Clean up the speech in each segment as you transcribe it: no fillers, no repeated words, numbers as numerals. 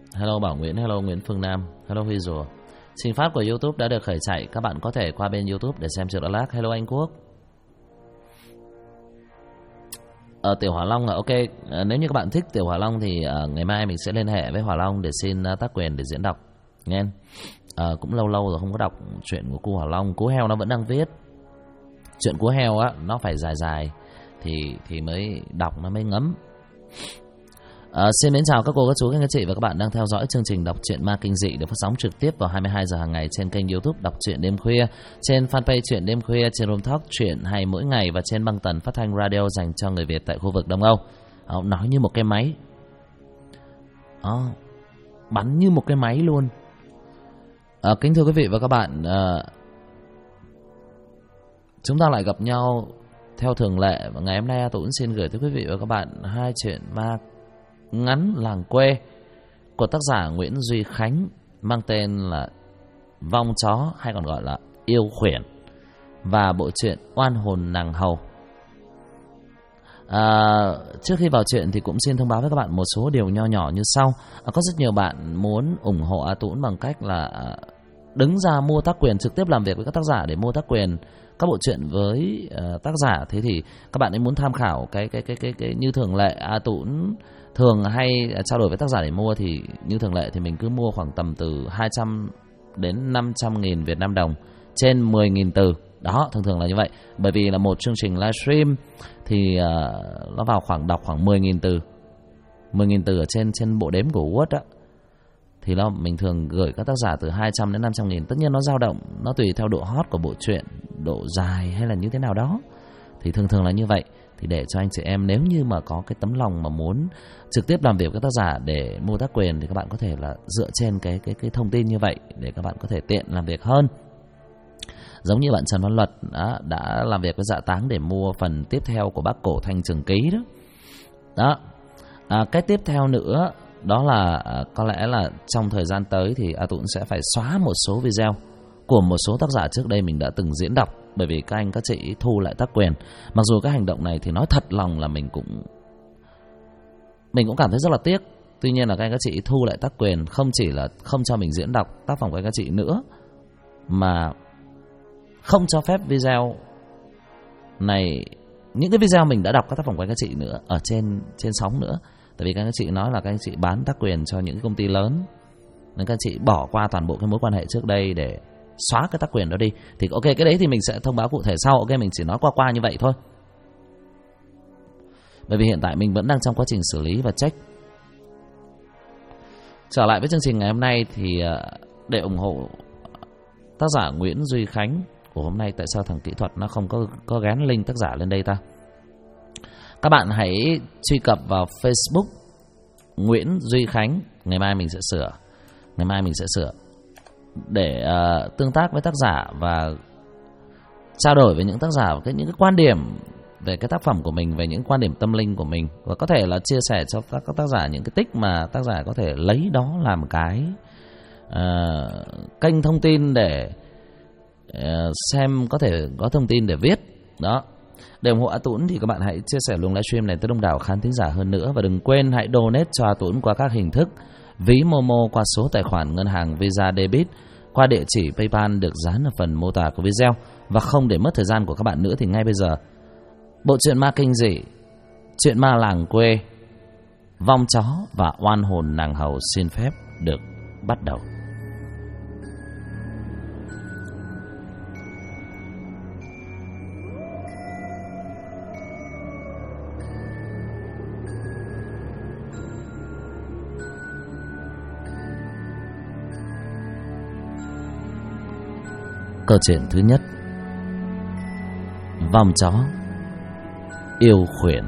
hello Bảo Nguyễn, hello Nguyễn Phương Nam, hello Huy Rùa. Trình phát của YouTube đã được khởi chạy, các bạn có thể qua bên YouTube để xem Triệu Đà Lạt. Hello anh Quốc. Tiểu Hỏa Long ok. Nếu như các bạn thích Tiểu Hỏa Long thì ngày mai mình sẽ liên hệ với Hỏa Long để xin tác quyền để diễn đọc nghe. Cũng lâu lâu rồi không có đọc chuyện của cô Hỏa Long. Cú heo nó vẫn đang viết. Chuyện cú heo á nó phải dài dài thì mới đọc, nó mới ngấm. Xin mến chào các cô, các chú, các chị và các bạn đang theo dõi chương trình đọc truyện ma kinh dị được phát sóng trực tiếp vào 22 giờ hàng ngày trên kênh YouTube Đọc truyện đêm khuya, trên fanpage Truyện đêm khuya, trên Room Talk truyện hay mỗi ngày và trên băng tần phát thanh radio dành cho người Việt tại khu vực Đông Âu. Nói như một cái máy. Bắn như một cái máy luôn. Kính thưa quý vị và các bạn, chúng ta lại gặp nhau theo thường lệ và ngày hôm nay tôi cũng xin gửi tới quý vị và các bạn hai chuyện ma ngắn làng quê của tác giả Nguyễn Duy Khánh mang tên là Vong Chó hay còn gọi là Yêu Khuyển và bộ truyện Oan Hồn Nàng Hầu. Trước khi vào chuyện thì cũng xin thông báo với các bạn một số điều nho nhỏ như sau. Có rất nhiều bạn muốn ủng hộ A Tũng bằng cách là đứng ra mua tác quyền, trực tiếp làm việc với các tác giả để mua tác quyền các bộ truyện với tác giả. Thế thì các bạn ấy muốn tham khảo cái như thường lệ, A Tũng thường hay trao đổi với tác giả để mua thì như thường lệ thì mình cứ mua khoảng tầm từ 200 đến 500 nghìn Việt Nam đồng trên 10.000 từ. Đó, thường là như vậy. Bởi vì là một chương trình livestream thì nó vào khoảng đọc khoảng 10.000 từ. 10.000 từ ở trên bộ đếm của Word á. Thì mình thường gửi các tác giả từ 200 đến 500 nghìn. Tất nhiên nó dao động, nó tùy theo độ hot của bộ truyện, độ dài hay là như thế nào đó. Thì thường là như vậy. Thì để cho anh chị em nếu như mà có cái tấm lòng mà muốn trực tiếp làm việc với các tác giả để mua tác quyền thì các bạn có thể là dựa trên cái thông tin như vậy để các bạn có thể tiện làm việc hơn. Giống như bạn Trần Văn Luật đã làm việc với Dạ Táng để mua phần tiếp theo của Bác Cổ Thanh Trường Ký đó. Cái tiếp theo nữa đó là có lẽ là trong thời gian tới thì A Tũng sẽ phải xóa một số video của một số tác giả trước đây mình đã từng diễn đọc, bởi vì các anh các chị thu lại tác quyền. Mặc dù cái hành động này thì nói thật lòng là mình cũng cảm thấy rất là tiếc. Tuy nhiên là các anh các chị thu lại tác quyền không chỉ là không cho mình diễn đọc tác phẩm của các anh các chị nữa, mà không cho phép video này, những cái video mình đã đọc các tác phẩm của các anh các chị nữa ở trên sóng nữa. Tại vì các anh chị nói là các anh chị bán tác quyền cho những công ty lớn nên các anh chị bỏ qua toàn bộ cái mối quan hệ trước đây để xóa cái tác quyền đó đi. Thì ok, cái đấy thì mình sẽ thông báo cụ thể sau. Ok, mình chỉ nói qua như vậy thôi. Bởi vì hiện tại mình vẫn đang trong quá trình xử lý và check. Trở lại với chương trình ngày hôm nay thì để ủng hộ tác giả Nguyễn Duy Khánh của hôm nay, tại sao thằng kỹ thuật nó không có gắn link tác giả lên đây ta? Các bạn hãy truy cập vào Facebook Nguyễn Duy Khánh. Ngày mai mình sẽ sửa để tương tác với tác giả và trao đổi với những tác giả những cái quan điểm về cái tác phẩm của mình, về những quan điểm tâm linh của mình, và có thể là chia sẻ cho các tác giả những cái tích mà tác giả có thể lấy đó làm cái kênh thông tin để xem có thể có thông tin để viết đó. Để ủng hộ A Tũng thì các bạn hãy chia sẻ luồng livestream này tới đông đảo khán thính giả hơn nữa, và đừng quên hãy donate cho A Tũng qua các hình thức ví Momo, qua số tài khoản ngân hàng Visa Debit, qua địa chỉ PayPal được dán ở phần mô tả của video. Và không để mất thời gian của các bạn nữa thì ngay bây giờ bộ truyện ma kinh dị, chuyện ma làng quê, Vong Chó và Oan Hồn Nàng Hầu xin phép được bắt đầu. Câu chuyện thứ nhất: Vong Chó Yêu Khuyển.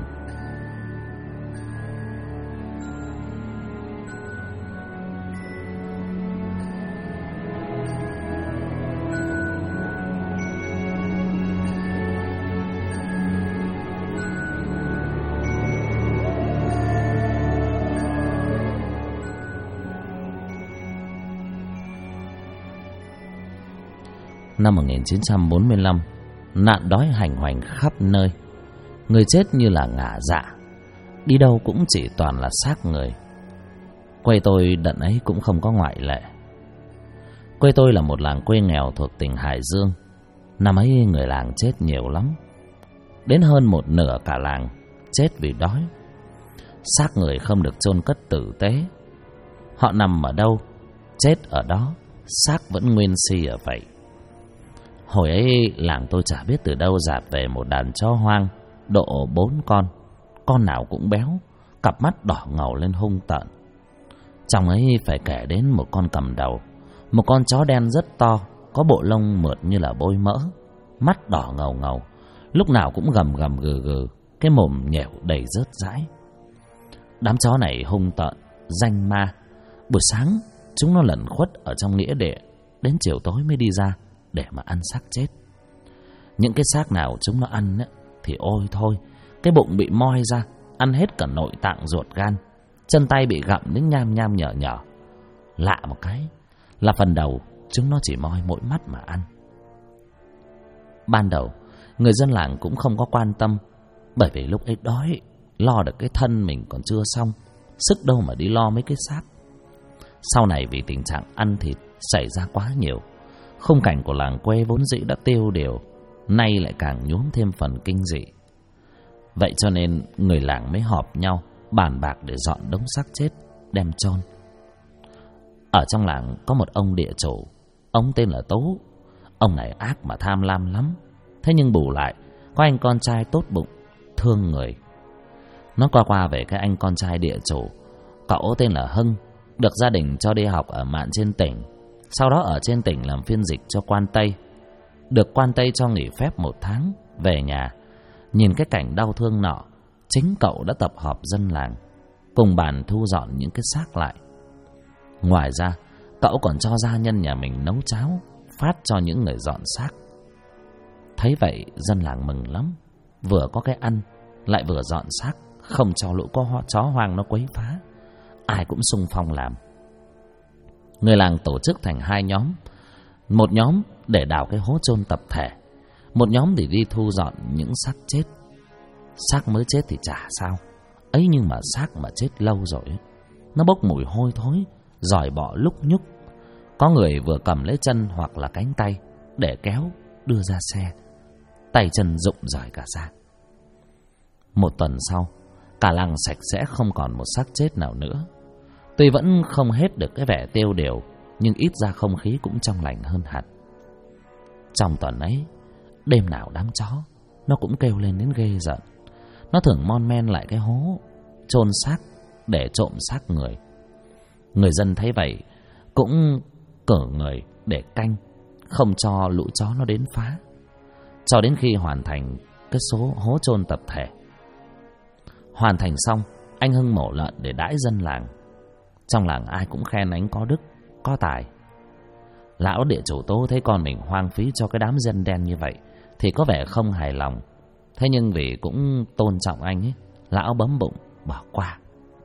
Năm 1945, nạn đói hành hoành khắp nơi. Người chết như là ngả dạ, đi đâu cũng chỉ toàn là xác người. Quê tôi đợt ấy cũng không có ngoại lệ. Quê tôi là một làng quê nghèo thuộc tỉnh Hải Dương. Năm ấy người làng chết nhiều lắm, đến hơn một nửa cả làng chết vì đói. Xác người không được chôn cất tử tế, họ nằm ở đâu chết ở đó, xác vẫn nguyên si ở vậy. Hồi ấy làng tôi chả biết từ đâu dạt về một đàn chó hoang độ 4 con nào cũng béo, cặp mắt đỏ ngầu lên hung tợn. Trong ấy phải kể đến một con cầm đầu, một con chó đen rất to, có bộ lông mượt như là bôi mỡ, mắt đỏ ngầu ngầu, lúc nào cũng gầm gầm gừ gừ, cái mồm nhẻo đầy rớt rãi. Đám chó này hung tợn, danh ma. Buổi sáng chúng nó lẩn khuất ở trong nghĩa địa, đến chiều tối mới đi ra để mà ăn xác chết. Những cái xác nào chúng nó ăn ấy, thì ôi thôi, cái bụng bị moi ra, ăn hết cả nội tạng ruột gan, chân tay bị gặm đến nham nham nhở nhở. Lạ một cái là phần đầu chúng nó chỉ moi mỗi mắt mà ăn. Ban đầu người dân làng cũng không có quan tâm, bởi vì lúc ấy đói, lo được cái thân mình còn chưa xong, sức đâu mà đi lo mấy cái xác. Sau này vì tình trạng ăn thịt xảy ra quá nhiều, khung cảnh của làng quê vốn dĩ đã tiêu điều, nay lại càng nhuốm thêm phần kinh dị. Vậy cho nên người làng mới họp nhau bàn bạc để dọn đống xác chết đem chôn. Ở trong làng có một ông địa chủ, ông tên là Tú. Ông này ác mà tham lam lắm, thế nhưng bù lại có anh con trai tốt bụng, thương người. Nó qua về cái anh con trai địa chủ, cậu tên là Hưng, được gia đình cho đi học ở mạn trên tỉnh, sau đó ở trên tỉnh làm phiên dịch cho quan Tây. Được quan Tây cho nghỉ phép 1 tháng, về nhà nhìn cái cảnh đau thương nọ, chính cậu đã tập hợp dân làng cùng bàn thu dọn những cái xác lại. Ngoài ra cậu còn cho gia nhân nhà mình nấu cháo phát cho những người dọn xác. Thấy vậy dân làng mừng lắm, vừa có cái ăn lại vừa dọn xác, không cho lũ chó hoang nó quấy phá. Ai cũng xung phong làm. Người làng tổ chức thành 2 nhóm, một nhóm để đào cái hố chôn tập thể, một nhóm để đi thu dọn những xác chết. Xác mới chết thì chả sao, ấy nhưng mà xác mà chết lâu rồi, nó bốc mùi hôi thối, giòi bọ lúc nhúc. Có người vừa cầm lấy chân hoặc là cánh tay để kéo đưa ra xe, tay chân rụng rời cả ra. 1 tuần sau, cả làng sạch sẽ, không còn một xác chết nào nữa. Tuy vẫn không hết được cái vẻ tiêu điều, nhưng ít ra không khí cũng trong lành hơn hẳn. Trong tuần ấy, đêm nào đám chó nó cũng kêu lên đến ghê giận. Nó thường mon men lại cái hố chôn xác để trộm xác người. Người dân thấy vậy cũng cử người để canh, không cho lũ chó nó đến phá, cho đến khi hoàn thành cái số hố chôn tập thể. Hoàn thành xong, anh Hưng mổ lợn để đãi dân làng. Trong làng ai cũng khen anh có đức, có tài. Lão địa chủ Tố thấy con mình hoang phí cho cái đám dân đen như vậy thì có vẻ không hài lòng. Thế nhưng vì cũng tôn trọng anh ấy, lão bấm bụng bỏ qua.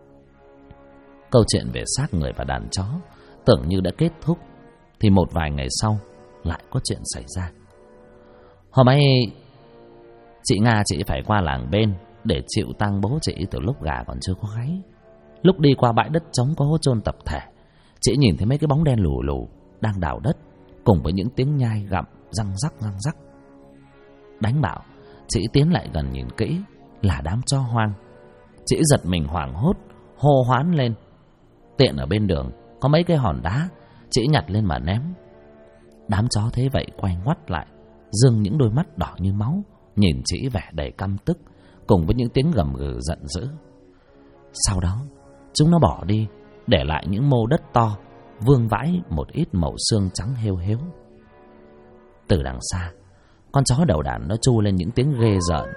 Câu chuyện về xác người và đàn chó tưởng như đã kết thúc, thì một vài ngày sau lại có chuyện xảy ra. Hôm ấy chị Nga chị phải qua làng bên để chịu tang bố chị từ lúc gà còn chưa có gáy. Lúc đi qua bãi đất trống có hố chôn tập thể, chị nhìn thấy mấy cái bóng đen lù lù đang đào đất, cùng với những tiếng nhai gặm răng rắc. Đánh bảo chị tiến lại gần nhìn kỹ là đám chó hoang. Chị giật mình hoảng hốt, hô hoán lên. Tiện ở bên đường có mấy cái hòn đá, chị nhặt lên mà ném. Đám chó thế vậy quay ngoắt lại, dương những đôi mắt đỏ như máu, nhìn chị vẻ đầy căm tức, cùng với những tiếng gầm gừ giận dữ. Sau đó chúng nó bỏ đi, để lại những mô đất to, vương vãi một ít mẩu xương trắng hêu hếu. Từ đằng xa, con chó đầu đàn nó tru lên những tiếng ghê rợn.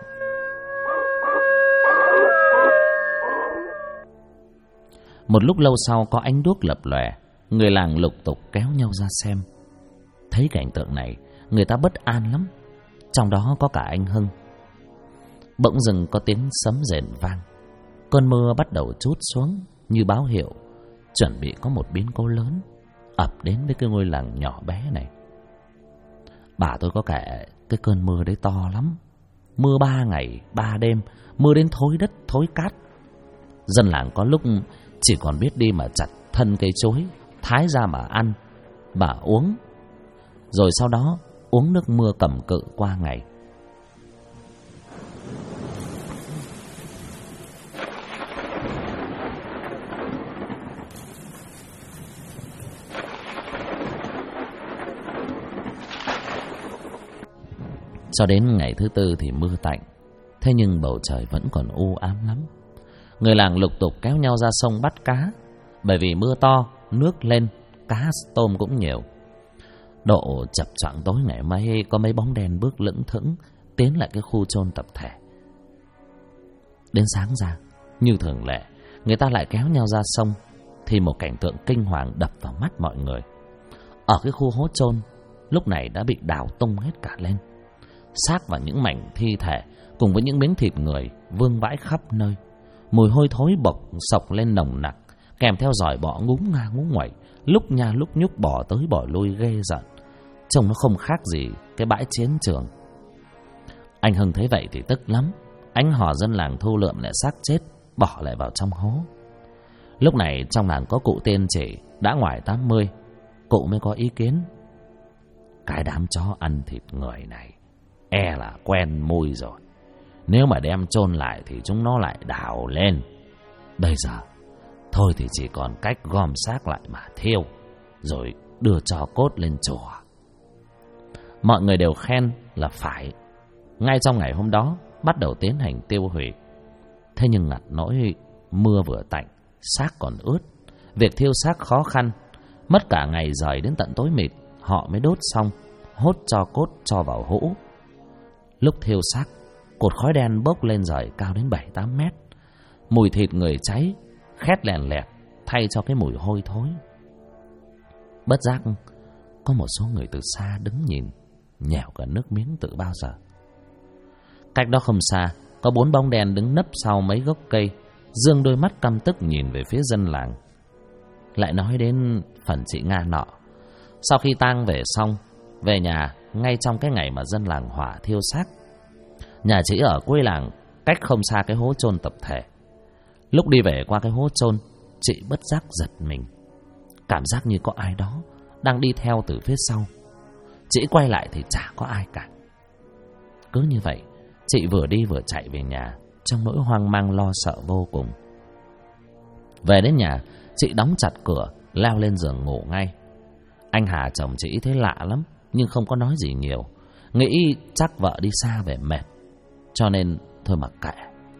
Một lúc lâu sau có ánh đuốc lập lòe, người làng lục tục kéo nhau ra xem. Thấy cảnh tượng này, người ta bất an lắm, trong đó có cả anh Hưng. Bỗng dưng có tiếng sấm rền vang. Cơn mưa bắt đầu trút xuống như báo hiệu chuẩn bị có một biến cố lớn ập đến với cái ngôi làng nhỏ bé này. Bà tôi có kể cái cơn mưa đấy to lắm, mưa 3 ngày 3 đêm, mưa đến thối đất thối cát. Dân làng có lúc chỉ còn biết đi mà chặt thân cây chuối, thái ra mà ăn, mà uống, rồi sau đó uống nước mưa cầm cự qua ngày. Cho đến ngày thứ tư thì mưa tạnh, thế nhưng bầu trời vẫn còn u ám lắm. Người làng lục tục kéo nhau ra sông bắt cá, bởi vì mưa to, nước lên, cá tôm cũng nhiều. Độ chập choạng tối ngày mai, có mấy bóng đen bước lững thững tiến lại cái khu chôn tập thể. Đến sáng ra, như thường lệ, người ta lại kéo nhau ra sông, thì một cảnh tượng kinh hoàng đập vào mắt mọi người. Ở cái khu hố chôn lúc này đã bị đào tung hết cả lên. Xác và những mảnh thi thể cùng với những miếng thịt người vương vãi khắp nơi. Mùi hôi thối bộc sộc lên nồng nặc, kèm theo giòi bọ ngúng nga ngúng nguẩy, lúc nha lúc nhúc bỏ tới bỏ lui ghê giận. Trông nó không khác gì cái bãi chiến trường. Anh Hưng thấy vậy thì tức lắm. Anh hò dân làng thu lượm lại xác chết, bỏ lại vào trong hố. Lúc này trong làng có cụ tên Chỉ đã ngoài 80. Cụ mới có ý kiến: cái đám chó ăn thịt người này e là quen mùi rồi. Nếu mà đem chôn lại thì chúng nó lại đào lên. Bây giờ thôi thì chỉ còn cách gom xác lại mà thiêu, rồi đưa tro cốt lên chùa. Mọi người đều khen là phải. Ngay trong ngày hôm đó bắt đầu tiến hành tiêu hủy. Thế nhưng ngặt nỗi mưa vừa tạnh, xác còn ướt, việc thiêu xác khó khăn. Mất cả ngày rời đến tận tối mịt họ mới đốt xong, hốt tro cốt cho vào hũ. Lúc thiêu xác, cột khói đen bốc lên rời cao đến 7-8 mét. Mùi thịt người cháy khét lèn lẹt thay cho cái mùi hôi thối. Bất giác có một số người từ xa đứng nhìn, nhẻo cả nước miếng từ bao giờ. Cách đó không xa, có 4 bóng đen đứng nấp sau mấy gốc cây, dương đôi mắt căm tức nhìn về phía dân làng. Lại nói đến phần chị Nga nọ. Sau khi tang về xong, về nhà ngay trong cái ngày mà dân làng hỏa thiêu xác. Nhà chị ở cuối làng, cách không xa cái hố chôn tập thể. Lúc đi về qua cái hố chôn, chị bất giác giật mình, cảm giác như có ai đó đang đi theo từ phía sau. Chị quay lại thì chả có ai cả. Cứ như vậy, chị vừa đi vừa chạy về nhà, trong nỗi hoang mang lo sợ vô cùng. Về đến nhà, chị đóng chặt cửa, leo lên giường ngủ ngay. Anh Hà chồng chị thấy lạ lắm, nhưng không có nói gì nhiều, nghĩ chắc vợ đi xa về mệt, cho nên thôi mặc kệ.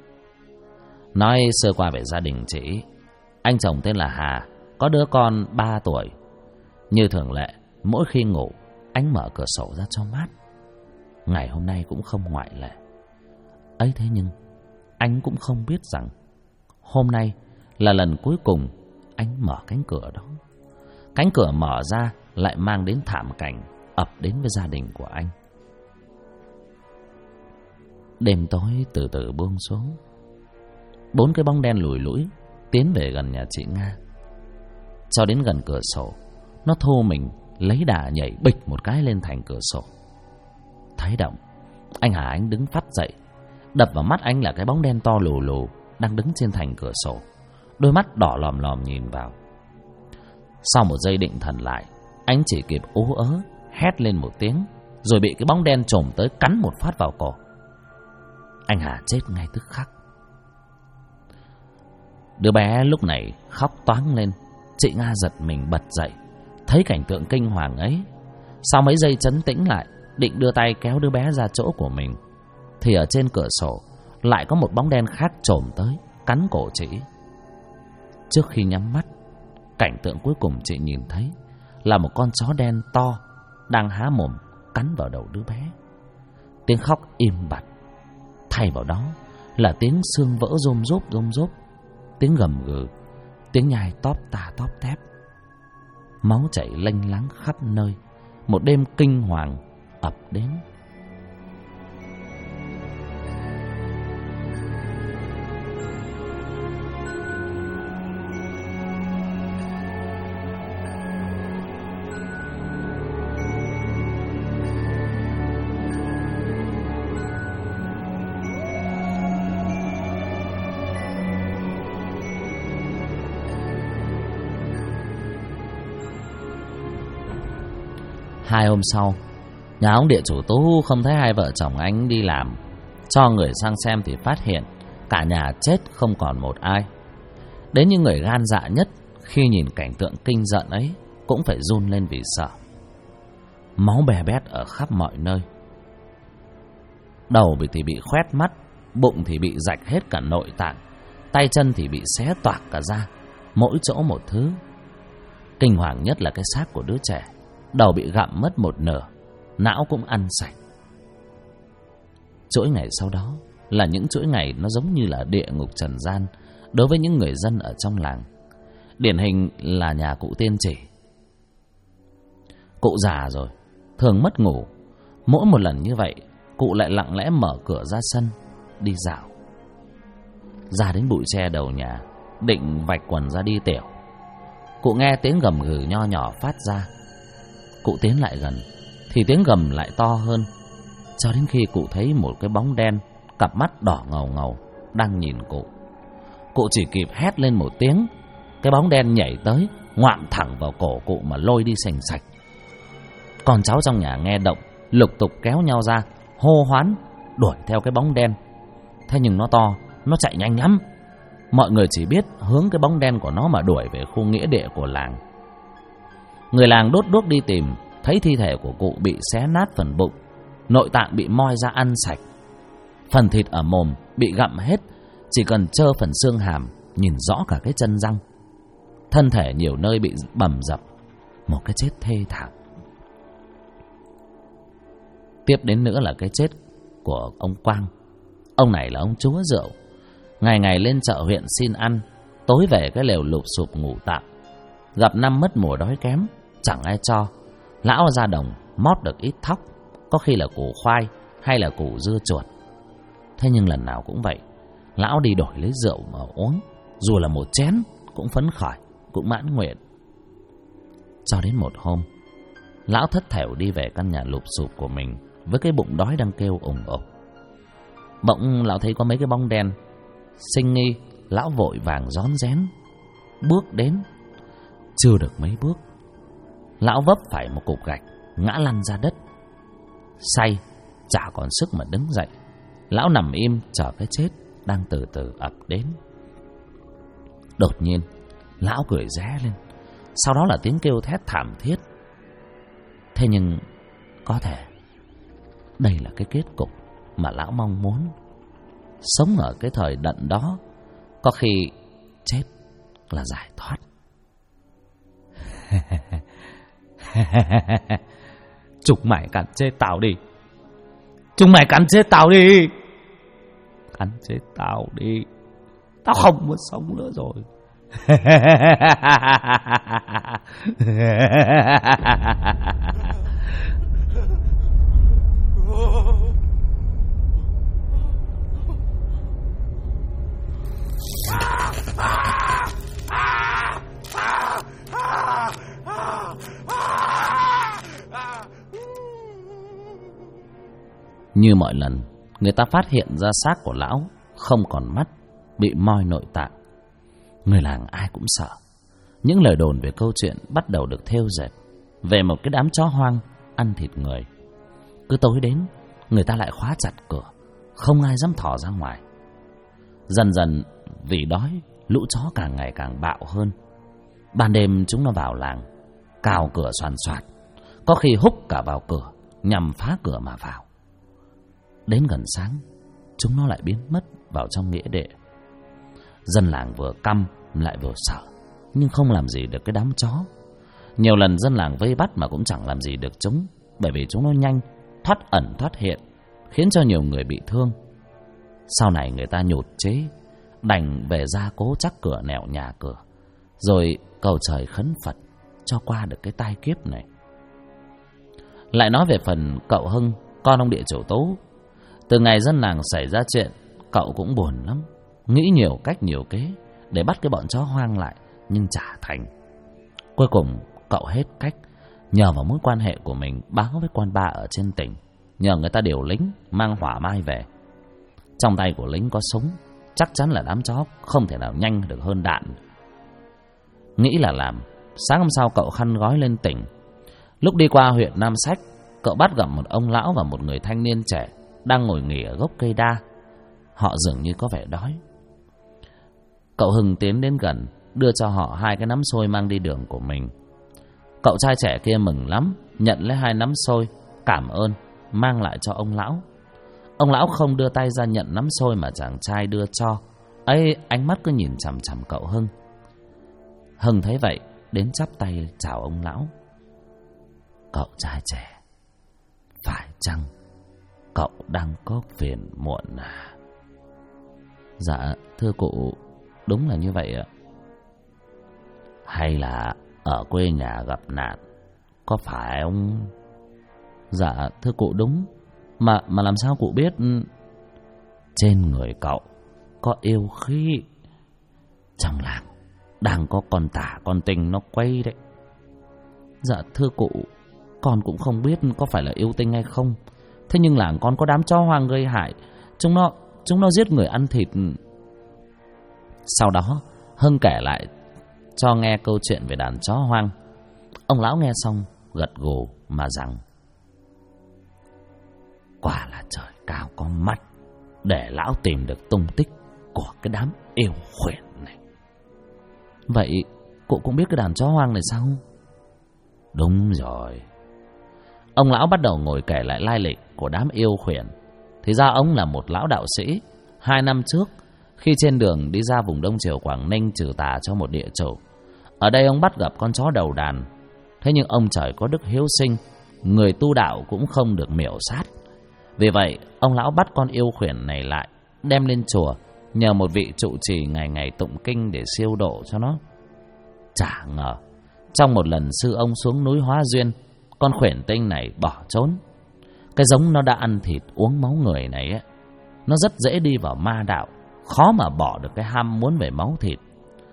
Nói sơ qua về gia đình chị, anh chồng tên là Hà, có đứa con 3 tuổi. Như thường lệ, mỗi khi ngủ, anh mở cửa sổ ra cho mát. Ngày hôm nay cũng không ngoại lệ. Ấy thế nhưng, anh cũng không biết rằng hôm nay là lần cuối cùng anh mở cánh cửa đó. Cánh cửa mở ra lại mang đến thảm cảnh ập đến với gia đình của anh. Đêm tối từ từ buông xuống. 4 cái bóng đen lùi lũi tiến về gần nhà chị Nga. Cho đến gần cửa sổ, nó thô mình lấy đà nhảy bịch một cái lên thành cửa sổ. Thấy động, anh Hà anh đứng phắt dậy. Đập vào mắt anh là cái bóng đen to lù lù đang đứng trên thành cửa sổ, đôi mắt đỏ lòm lòm nhìn vào. Sau một giây định thần lại, anh chỉ kịp ú ớ hét lên một tiếng, rồi bị cái bóng đen chồm tới cắn một phát vào cổ. Anh Hà chết ngay tức khắc. Đứa bé lúc này khóc toáng lên. Chị Nga giật mình bật dậy, thấy cảnh tượng kinh hoàng ấy. Sau mấy giây trấn tĩnh lại, định đưa tay kéo đứa bé ra chỗ của mình, thì ở trên cửa sổ lại có một bóng đen khác chồm tới cắn cổ chị. Trước khi nhắm mắt, cảnh tượng cuối cùng chị nhìn thấy là một con chó đen to đang há mồm cắn vào đầu đứa bé. Tiếng khóc im bặt, thay vào đó là tiếng xương vỡ rôm rốp, tiếng gầm gừ, tiếng nhai tóp tà tóp tép. Máu chảy lênh láng khắp nơi. Một đêm kinh hoàng ập đến. 2 hôm sau, nhà ông địa chủ Tú không thấy hai vợ chồng anh đi làm. Cho người sang xem thì phát hiện cả nhà chết không còn một ai. Đến những người gan dạ nhất khi nhìn cảnh tượng kinh giận ấy cũng phải run lên vì sợ. Máu bè bét ở khắp mọi nơi. Đầu thì bị khoét mắt, bụng thì bị rạch hết cả nội tạng, tay chân thì bị xé toạc cả ra, mỗi chỗ một thứ. Kinh hoàng nhất là cái xác của đứa trẻ, đầu bị gặm mất một nửa, não cũng ăn sạch. Chuỗi ngày sau đó là những chuỗi ngày nó giống như là địa ngục trần gian đối với những người dân ở trong làng. Điển hình là nhà cụ Tiên Chỉ. Cụ già rồi, thường mất ngủ. Mỗi một lần như vậy, cụ lại lặng lẽ mở cửa ra sân, đi dạo. Ra đến bụi tre đầu nhà, định vạch quần ra đi tiểu. Cụ nghe tiếng gầm gừ nho nhỏ phát ra. Cụ tiến lại gần, thì tiếng gầm lại to hơn, cho đến khi cụ thấy một cái bóng đen, cặp mắt đỏ ngầu ngầu, đang nhìn cụ. Cụ chỉ kịp hét lên một tiếng, cái bóng đen nhảy tới, ngoạm thẳng vào cổ cụ mà lôi đi sành sạch. Con cháu trong nhà nghe động, lục tục kéo nhau ra, hô hoán, đuổi theo cái bóng đen. Thế nhưng nó to, nó chạy nhanh lắm. Mọi người chỉ biết hướng cái bóng đen của nó mà đuổi về khu nghĩa địa của làng. Người làng đốt đuốc đi tìm, thấy thi thể của cụ bị xé nát phần bụng, nội tạng bị moi ra ăn sạch, phần thịt ở mồm bị gặm hết, chỉ cần trơ phần xương hàm, nhìn rõ cả cái chân răng. Thân thể nhiều nơi bị bầm dập, một cái chết thê thảm. Tiếp đến nữa là cái chết của ông Quang. Ông này là ông chúa rượu, ngày ngày lên chợ huyện xin ăn, tối về cái lều lụp sụp ngủ tạm. Gặp năm mất mùa đói kém, chẳng ai cho. Lão ra đồng mót được ít thóc, có khi là củ khoai hay là củ dưa chuột. Thế nhưng lần nào cũng vậy, lão đi đổi lấy rượu mà uống, dù là một chén cũng phấn khởi, cũng mãn nguyện. Cho đến một hôm, lão thất thểu đi về căn nhà lụp sụp của mình với cái bụng đói đang kêu ủng ục. Bỗng lão thấy có mấy cái bóng đen sinh nghi. Lão vội vàng rón rén bước đến. Chưa được mấy bước, lão vấp phải một cục gạch, ngã lăn ra đất. Say, chả còn sức mà đứng dậy. Lão nằm im chờ cái chết đang từ từ ập đến. Đột nhiên, lão cười ré lên, sau đó là tiếng kêu thét thảm thiết. Thế nhưng có thể đây là cái kết cục mà lão mong muốn. Sống ở cái thời đận đó, có khi chết là giải thoát. Chúng mày cắn chết tao đi. Chúng mày cắn chết tao đi. Cắn chết tao đi. Tao không muốn sống nữa rồi. Như mọi lần, người ta phát hiện ra xác của lão không còn mắt, bị moi nội tạng. Người làng ai cũng sợ. Những lời đồn về câu chuyện bắt đầu được thêu dệt về một cái đám chó hoang ăn thịt người. Cứ tối đến, người ta lại khóa chặt cửa, không ai dám thò ra ngoài. Dần dần vì đói, lũ chó càng ngày càng bạo hơn. Ban đêm chúng nó vào làng, cào cửa xoàn xoạt, có khi húc cả vào cửa nhằm phá cửa mà vào. Đến gần sáng, chúng nó lại biến mất vào trong nghĩa địa. Dân làng vừa căm lại vừa sợ, nhưng không làm gì được cái đám chó. Nhiều lần dân làng vây bắt mà cũng chẳng làm gì được chúng, bởi vì chúng nó nhanh, thoát ẩn thoát hiện, khiến cho nhiều người bị thương. Sau này người ta nhụt chí, đành về gia cố chắc cửa nẻo nhà cửa, rồi cầu trời khấn Phật cho qua được cái tai kiếp này. Lại nói về phần cậu Hưng, con ông địa chủ Tú. Từ ngày dân làng xảy ra chuyện, cậu cũng buồn lắm, nghĩ nhiều cách nhiều kế để bắt cái bọn chó hoang lại, nhưng chả thành. Cuối cùng cậu hết cách, nhờ vào mối quan hệ của mình báo với quan ba ở trên tỉnh, nhờ người ta điều lính mang hỏa mai về. Trong tay của lính có súng, chắc chắn là đám chó không thể nào nhanh được hơn đạn. Nghĩ là làm, sáng hôm sau cậu khăn gói lên tỉnh, Lúc đi qua huyện Nam Sách, cậu bắt gặp một ông lão và một người thanh niên trẻ đang ngồi nghỉ ở gốc cây đa. Họ dường như có vẻ đói. Cậu Hưng tiến đến gần, đưa cho họ 2 cái nắm xôi mang đi đường của mình. Cậu trai trẻ kia mừng lắm, nhận lấy 2 nắm xôi, cảm ơn, mang lại cho ông lão. Ông lão không đưa tay ra nhận nắm xôi mà chàng trai đưa cho. Ấy, ánh mắt cứ nhìn chằm chằm cậu Hưng. Hưng thấy vậy, đến chắp tay chào ông lão. Cậu trai trẻ, phải chăng cậu đang có phiền muộn à? Dạ, thưa cụ, đúng là như vậy ạ. Hay là ở quê nhà gặp nạn, có phải không? Dạ, thưa cụ đúng. Mà làm sao cụ biết? Trên người cậu có yêu khí. Trong làng đang có con tả con tinh nó quay đấy. Dạ, thưa cụ, con cũng không biết có phải là yêu tinh hay không. Thế nhưng làng con có đám chó hoang gây hại. Chúng nó giết người ăn thịt. Sau đó Hưng kể lại cho nghe câu chuyện về đàn chó hoang. Ông lão nghe xong gật gù mà rằng: quả là trời cao có mắt, để lão tìm được tung tích của cái đám yêu khuyển này. Vậy cụ cũng biết cái đàn chó hoang này sao? Đúng rồi. Ông lão bắt đầu ngồi kể lại lai lịch của đám yêu khuyển. Thì ra ông là một lão đạo sĩ. 2 năm trước, khi trên đường đi ra vùng Đông Triều Quảng Ninh trừ tà cho một địa chủ, ở đây ông bắt gặp con chó đầu đàn. Thế nhưng ông trời có đức hiếu sinh, người tu đạo cũng không được miểu sát. Vì vậy ông lão bắt con yêu khuyển này lại, đem lên chùa, nhờ một vị trụ trì ngày ngày tụng kinh để siêu độ cho nó. Chả ngờ trong một lần sư ông xuống núi hóa duyên, con khuyển tinh này bỏ trốn. Cái giống nó đã ăn thịt uống máu người này ấy, nó rất dễ đi vào ma đạo, khó mà bỏ được cái ham muốn về máu thịt.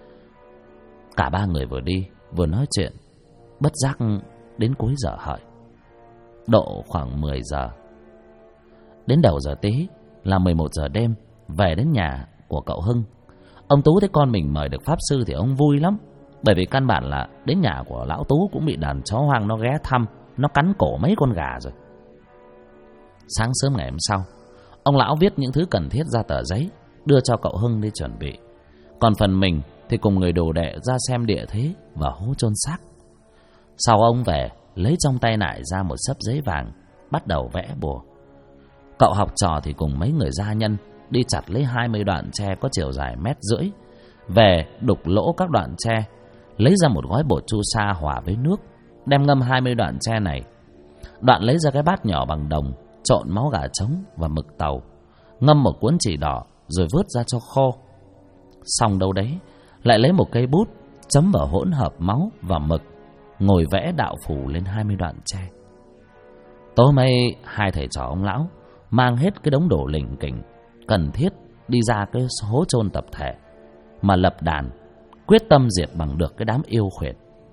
Cả 3 người vừa đi vừa nói chuyện, bất giác đến cuối giờ hợi, độ khoảng 10 giờ. Đến đầu giờ tí là 11 giờ đêm, về đến nhà của cậu Hưng. Ông Tú thấy con mình mời được pháp sư thì ông vui lắm, bởi vì căn bản là đến nhà của lão Tú cũng bị đàn chó hoang nó ghé thăm, nó cắn cổ mấy con gà rồi. Sáng sớm ngày hôm sau, ông lão viết những thứ cần thiết ra tờ giấy, đưa cho cậu Hưng đi chuẩn bị. Còn phần mình thì cùng người đồ đệ ra xem địa thế và hố chôn xác. Sau ông về, lấy trong tay nải ra một xấp giấy vàng, bắt đầu vẽ bùa. Cậu học trò thì cùng mấy người gia nhân đi chặt lấy 20 đoạn tre có chiều dài 1,5 mét, về đục lỗ các đoạn tre, lấy ra một gói bột chu sa hòa với nước, đem ngâm 20 đoạn tre này. Đoạn lấy ra cái bát nhỏ bằng đồng, trộn máu gà trống và mực tàu, ngâm một cuốn chỉ đỏ rồi vớt ra cho khô. Xong đâu đấy, lại lấy một cây bút chấm vào hỗn hợp máu và mực, ngồi vẽ đạo phù lên 20 đoạn tre. Tối nay 2 thầy trò ông lão mang hết cái đống đồ lỉnh kỉnh cần thiết đi ra cái hố chôn tập thể mà lập đàn, quyết tâm diệt bằng được cái đám yêu khuyển.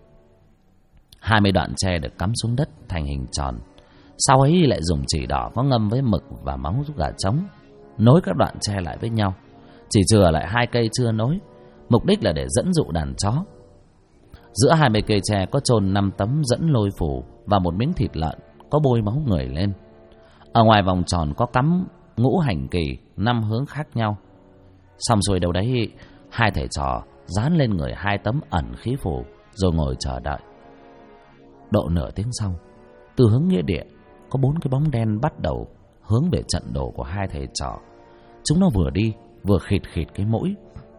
20 đoạn tre được cắm xuống đất thành hình tròn. Sau ấy lại dùng chỉ đỏ có ngâm với mực và máu gà trống, nối các đoạn tre lại với nhau, chỉ chừa lại 2 cây chưa nối, mục đích là để dẫn dụ đàn chó. Giữa 20 cây tre có chôn 5 tấm dẫn lôi phù và một miếng thịt lợn có bôi máu người lên. Ở ngoài vòng tròn có cắm ngũ hành kỳ 5 hướng khác nhau. Xong rồi đâu đấy, 2 thầy trò dán lên người 2 tấm ẩn khí phù rồi ngồi chờ đợi. Độ nửa tiếng sau, từ hướng nghĩa địa có 4 cái bóng đen bắt đầu hướng về trận đồ của 2 thầy trò. Chúng nó vừa đi vừa khịt khịt cái mũi.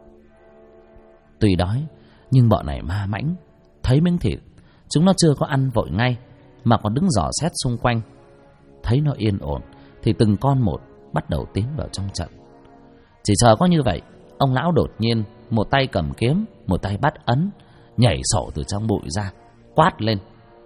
Tuy đói nhưng bọn này ma mãnh, thấy miếng thịt chúng nó chưa có ăn vội ngay mà còn đứng dò xét xung quanh. Thấy nó yên ổn thì từng con một bắt đầu tiến vào trong trận. Chỉ chờ có như vậy, ông lão đột nhiên một tay cầm kiếm, một tay bắt ấn, nhảy sổ từ trong bụi ra, quát lên: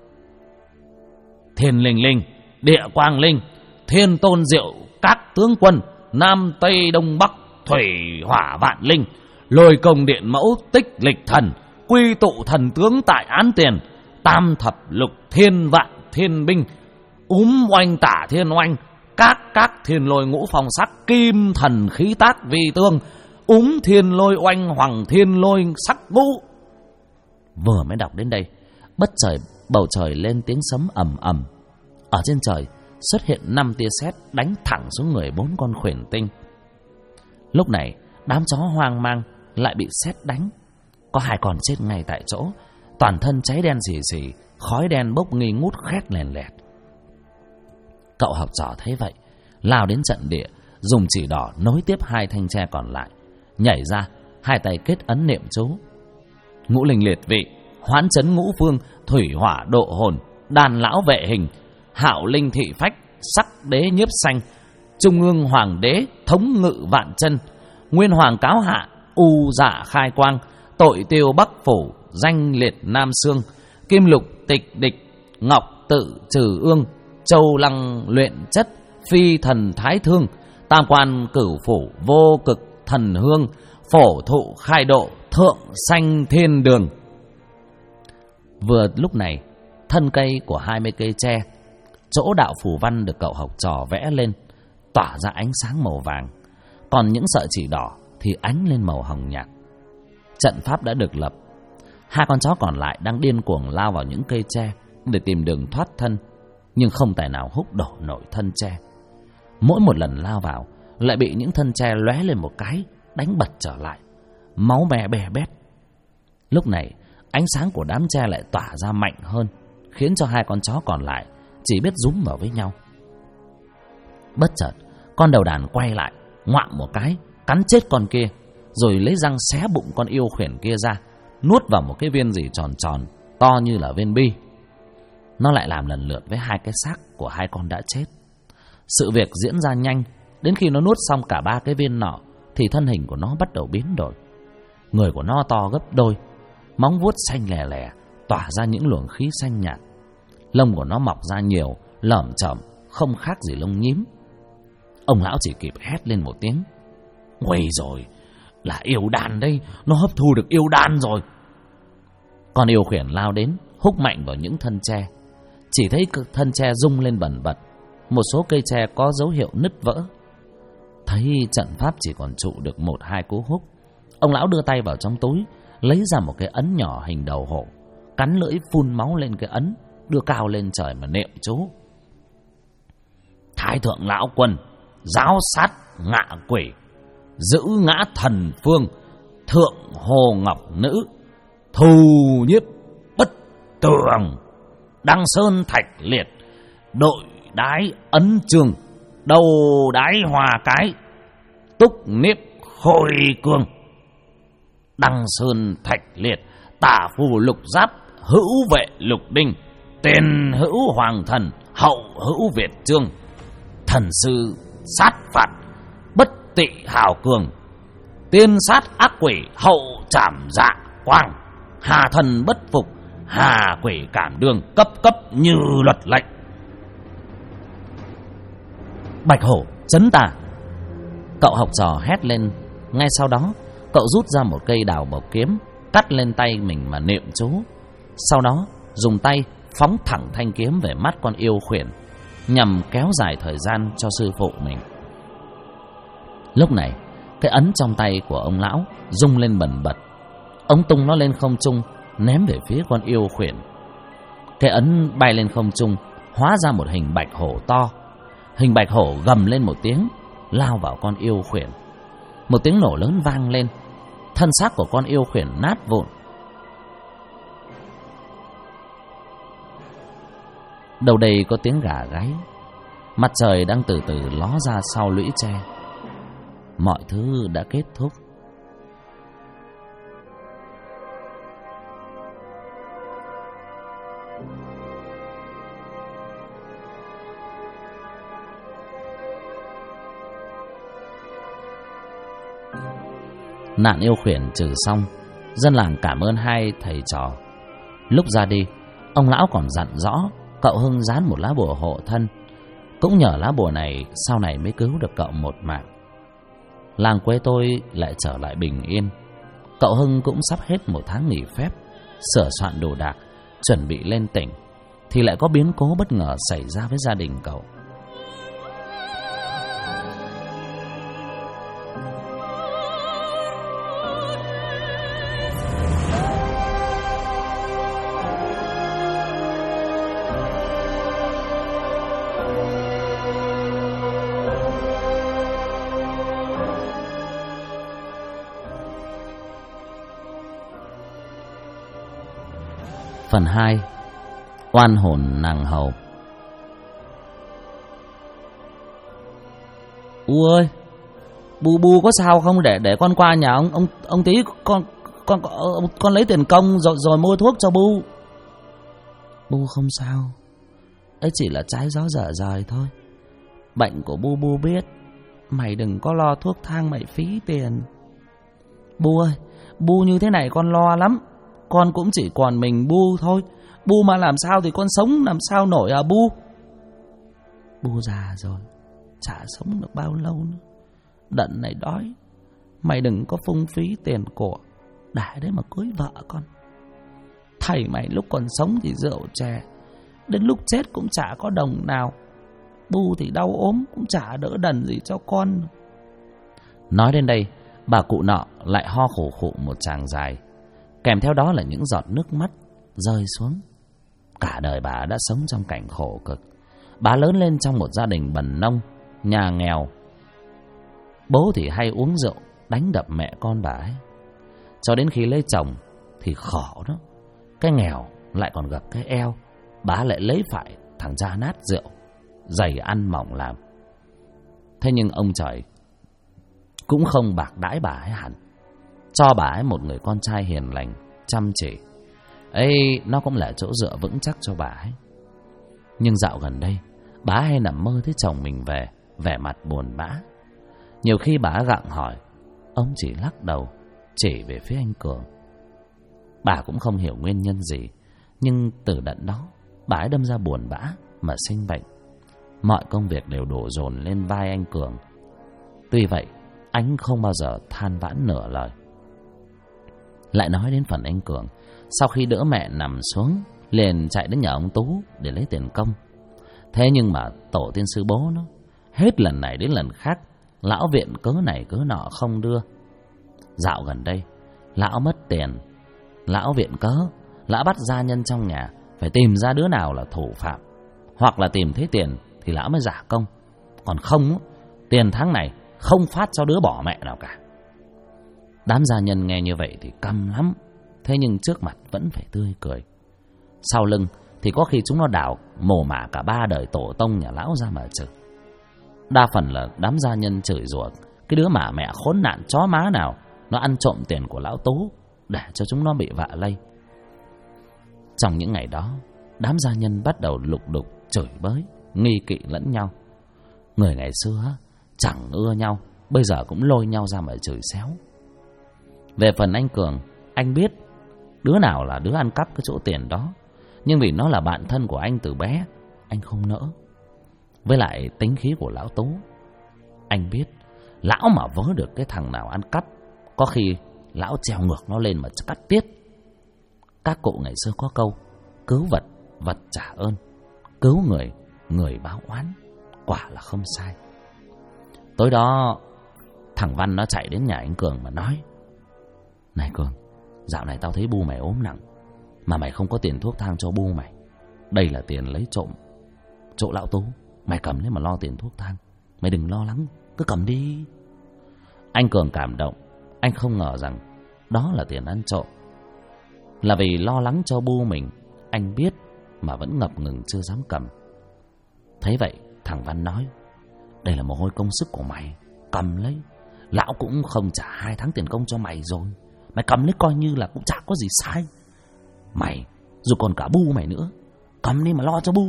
Thiên linh linh, địa quang linh, thiên tôn diệu các tướng quân, nam tây đông bắc thủy hỏa vạn linh, lôi công điện mẫu tích lịch thần, quy tụ thần tướng tại án tiền, tam thập lục thiên vạn thiên binh, oanh tả thiên oanh, các thiên lôi ngũ phong sắc, kim thần khí tác vi tương, thiên lôi oanh hoàng thiên lôi sắc ngũ. Vừa mới đọc đến đây, bất chợt bầu trời lên tiếng sấm ầm ầm. Ở trên trời xuất hiện 5 tia sét đánh thẳng xuống người 4 con khuyển tinh. Lúc này đám chó hoang mang lại bị sét đánh, có 2 con chết ngay tại chỗ, toàn thân cháy đen xì xì, khói đen bốc nghi ngút khét lèn lẹt. Cậu học trò thấy vậy, lao đến trận địa, dùng chỉ đỏ nối tiếp 2 thanh tre còn lại, nhảy ra, 2 tay kết ấn niệm chú: ngũ linh liệt vị, hoán chấn ngũ phương, thủy hỏa độ hồn, đàn lão vệ hình, hạo linh thị phách, sắc đế nhiếp xanh, trung ương hoàng đế thống ngự vạn chân, nguyên hoàng cáo hạ, u dạ khai quang, tội tiêu bắc phủ, danh liệt nam xương, kim lục tịch địch, ngọc tự trừ ương, châu lăng luyện chất, phi thần thái thương, tam quan cửu phủ, vô cực thần hương, phổ thụ khai độ, thượng sanh thiên đường. Vừa lúc này, thân cây của 20 cây tre, chỗ đạo phù văn được cậu học trò vẽ lên, tỏa ra ánh sáng màu vàng, còn những sợi chỉ đỏ thì ánh lên màu hồng nhạt. Trận pháp đã được lập. 2 con chó còn lại đang điên cuồng lao vào những cây tre để tìm đường thoát thân, nhưng không tài nào húc đổ nổi thân tre. Mỗi một lần lao vào lại bị những thân tre lóe lên một cái, đánh bật trở lại, máu me bè bét. Lúc này ánh sáng của đám tre lại tỏa ra mạnh hơn, khiến cho 2 con chó còn lại chỉ biết rúm vào với nhau. Bất chợt con đầu đàn quay lại, ngoạm một cái, cắn chết con kia, rồi lấy răng xé bụng con yêu khuyển kia ra, nuốt vào một cái viên gì tròn tròn to như là viên bi. Nó lại làm lần lượt với 2 cái xác của 2 con đã chết. Sự việc diễn ra nhanh, đến khi nó nuốt xong cả 3 cái viên nọ thì thân hình của nó bắt đầu biến đổi. Người của nó to gấp đôi, móng vuốt xanh lè lè tỏa ra những luồng khí xanh nhạt, lông của nó mọc ra nhiều, lởm chởm, không khác gì lông nhím. Ông lão chỉ kịp hét lên một tiếng: nguy rồi, là yêu đan đây, nó hấp thu được yêu đan rồi. Con yêu khuyển lao đến, húc mạnh vào những thân tre. Chỉ thấy thân tre rung lên bần bật, một số cây tre có dấu hiệu nứt vỡ. Thấy trận pháp chỉ còn trụ được 1-2 cú húc, ông lão đưa tay vào trong túi, lấy ra một cái ấn nhỏ hình đầu hổ, cắn lưỡi phun máu lên cái ấn, đưa cao lên trời mà niệm chú: Thái thượng lão quân, giáo sát ngạ quỷ, giữ ngã thần phương, thượng hồ ngọc nữ, thù nhiếp bất tường, đăng sơn thạch liệt, đội đái ấn trường, đầu đái hòa cái, túc niếp khôi cương. Đăng sơn thạch liệt, tả phù lục giáp, hữu vệ lục đinh, tiền hữu hoàng thần, hậu hữu việt trương, thần sư sát phạt, bất tị hào cường, tiên sát ác quỷ, hậu trảm dạ quang, hà thần bất phục, hà quỷ cảm đương, cấp cấp như luật lệnh. Bạch hổ chấn tà! Cậu học trò hét lên. Ngay sau đó cậu rút ra một cây đào bộc kiếm, cắt lên tay mình mà niệm chú. Sau đó dùng tay phóng thẳng thanh kiếm về mắt con yêu khuyển, nhằm kéo dài thời gian cho sư phụ mình. Lúc này cái ấn trong tay của ông lão rung lên bần bật. Ông tung nó lên không trung, ném về phía con yêu khuyển. Cái ấn bay lên không trung, hóa ra một hình bạch hổ to. Hình bạch hổ gầm lên một tiếng, lao vào con yêu khuyển. Một tiếng nổ lớn vang lên, thân xác của con yêu khuyển nát vụn. Đầu đây có tiếng gà gáy. Mặt trời đang từ từ ló ra sau lũy tre. Mọi thứ đã kết thúc. Nạn yêu khuyển trừ xong, dân làng cảm ơn 2 thầy trò. Lúc ra đi, ông lão còn dặn rõ cậu Hưng dán một lá bùa hộ thân. Cũng nhờ lá bùa này sau này mới cứu được cậu một mạng. Làng quê tôi lại trở lại bình yên. Cậu Hưng cũng sắp hết 1 tháng nghỉ phép, sửa soạn đồ đạc, chuẩn bị lên tỉnh, thì lại có biến cố bất ngờ xảy ra với gia đình cậu. Phần 2. Oan hồn nàng hầu. Bu ơi, Bu có sao không, để con qua nhà ông tí, con lấy tiền công rồi mua thuốc cho Bu. Bu không sao, ấy chỉ là trái gió dở dời thôi. Bệnh của Bu biết, mày đừng có lo thuốc thang, mày phí tiền. Bu ơi, Bu như thế này con lo lắm, con cũng chỉ còn mình Bu thôi. Bu mà làm sao thì con sống làm sao nổi à Bu. Bu già rồi, chả sống được bao lâu nữa. Đợt này đói, mày đừng có phung phí tiền của, để đấy mà cưới vợ con. Thầy mày lúc còn sống thì rượu chè, đến lúc chết cũng chả có đồng nào. Bu thì đau ốm cũng chả đỡ đần gì cho con. Nói đến đây, bà cụ nọ lại ho khổ khụ một tràng dài, kèm theo đó là những giọt nước mắt rơi xuống. Cả đời bà đã sống trong cảnh khổ cực. Bà lớn lên trong một gia đình bần nông, nhà nghèo. Bố thì hay uống rượu, đánh đập mẹ con bà ấy. Cho đến khi lấy chồng thì khổ đó. Cái nghèo lại còn gặp cái eo, bà lại lấy phải thằng da nát rượu, giày ăn mỏng làm. Thế nhưng ông trời cũng không bạc đãi bà ấy hẳn, cho bà ấy một người con trai hiền lành, chăm chỉ. Ấy nó cũng là chỗ dựa vững chắc cho bà ấy. Nhưng dạo gần đây, bà hay nằm mơ thấy chồng mình về, vẻ mặt buồn bã. Nhiều khi bà gặng hỏi, ông chỉ lắc đầu, chỉ về phía anh Cường. Bà cũng không hiểu nguyên nhân gì, nhưng từ đợt đó bà ấy đâm ra buồn bã mà sinh bệnh. Mọi công việc đều đổ dồn lên vai anh Cường. Tuy vậy, anh không bao giờ than vãn nửa lời. Lại nói đến phần anh Cường, sau khi đỡ mẹ nằm xuống, liền chạy đến nhà ông Tú để lấy tiền công. Thế nhưng mà tổ tiên sư bố nó, hết lần này đến lần khác, lão viện cớ này cớ nọ không đưa. Dạo gần đây, lão mất tiền, lão viện cớ, lão bắt gia nhân trong nhà phải tìm ra đứa nào là thủ phạm, hoặc là tìm thấy tiền thì lão mới giả công. Còn không, tiền tháng này không phát cho đứa bỏ mẹ nào cả. Đám gia nhân nghe như vậy thì căm lắm, thế nhưng trước mặt vẫn phải tươi cười. Sau lưng thì có khi chúng nó đào mồ mả cả 3 đời tổ tông nhà lão ra mà chửi. Đa phần là đám gia nhân chửi rủa cái đứa mà mẹ khốn nạn chó má nào nó ăn trộm tiền của lão Tú, để cho chúng nó bị vạ lây. Trong những ngày đó, đám gia nhân bắt đầu lục đục chửi bới, nghi kỵ lẫn nhau. Người ngày xưa chẳng ưa nhau, bây giờ cũng lôi nhau ra mà chửi xéo. Về phần anh Cường, anh biết đứa nào là đứa ăn cắp cái chỗ tiền đó, nhưng vì nó là bạn thân của anh từ bé, anh không nỡ. Với lại tính khí của lão Tú, anh biết lão mà vớ được cái thằng nào ăn cắp, có khi lão treo ngược nó lên mà cắt tiết. Các cụ ngày xưa có câu, cứu vật, vật trả ơn, cứu người, người báo oán, quả là không sai. Tối đó, thằng Văn nó chạy đến nhà anh Cường mà nói, này Cường, dạo này tao thấy Bu mày ốm nặng, mà mày không có tiền thuốc thang cho Bu mày. Đây là tiền lấy trộm chỗ lão Tú, mày cầm lấy mà lo tiền thuốc thang. Mày đừng lo lắng, cứ cầm đi. Anh Cường cảm động. Anh không ngờ rằng đó là tiền ăn trộm. Là vì lo lắng cho Bu mình, anh biết mà vẫn ngập ngừng chưa dám cầm. Thấy vậy, thằng Văn nói, đây là mồ hôi công sức của mày, cầm lấy. Lão cũng không trả 2 tháng tiền công cho mày rồi, mày cầm lấy coi như là cũng chả có gì sai. Mày, rồi còn cả Bu mày nữa, cầm đi mà lo cho Bu.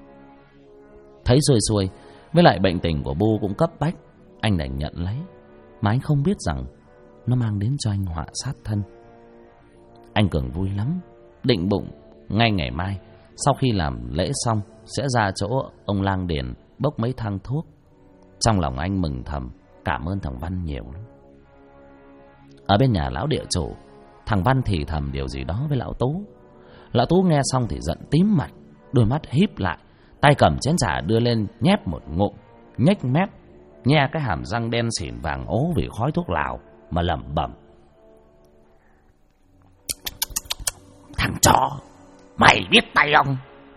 Thấy xuôi xuôi, với lại bệnh tình của Bu cũng cấp bách, anh đành nhận lấy. Mà anh không biết rằng nó mang đến cho anh họa sát thân. Anh Cường vui lắm, định bụng ngay ngày mai sau khi làm lễ xong sẽ ra chỗ ông lang điền bốc mấy thang thuốc. Trong lòng anh mừng thầm, cảm ơn thằng Văn nhiều lắm. Ở bên nhà lão địa chủ, thằng Văn thì thầm điều gì đó với lão Tú. Lão Tú nghe xong thì giận tím mặt, đôi mắt híp lại, tay cầm chén trà đưa lên nhép một ngụm, nhếch mép, nhe cái hàm răng đen xỉn vàng ố vì khói thuốc lào mà lẩm bẩm, thằng chó, mày biết tay không?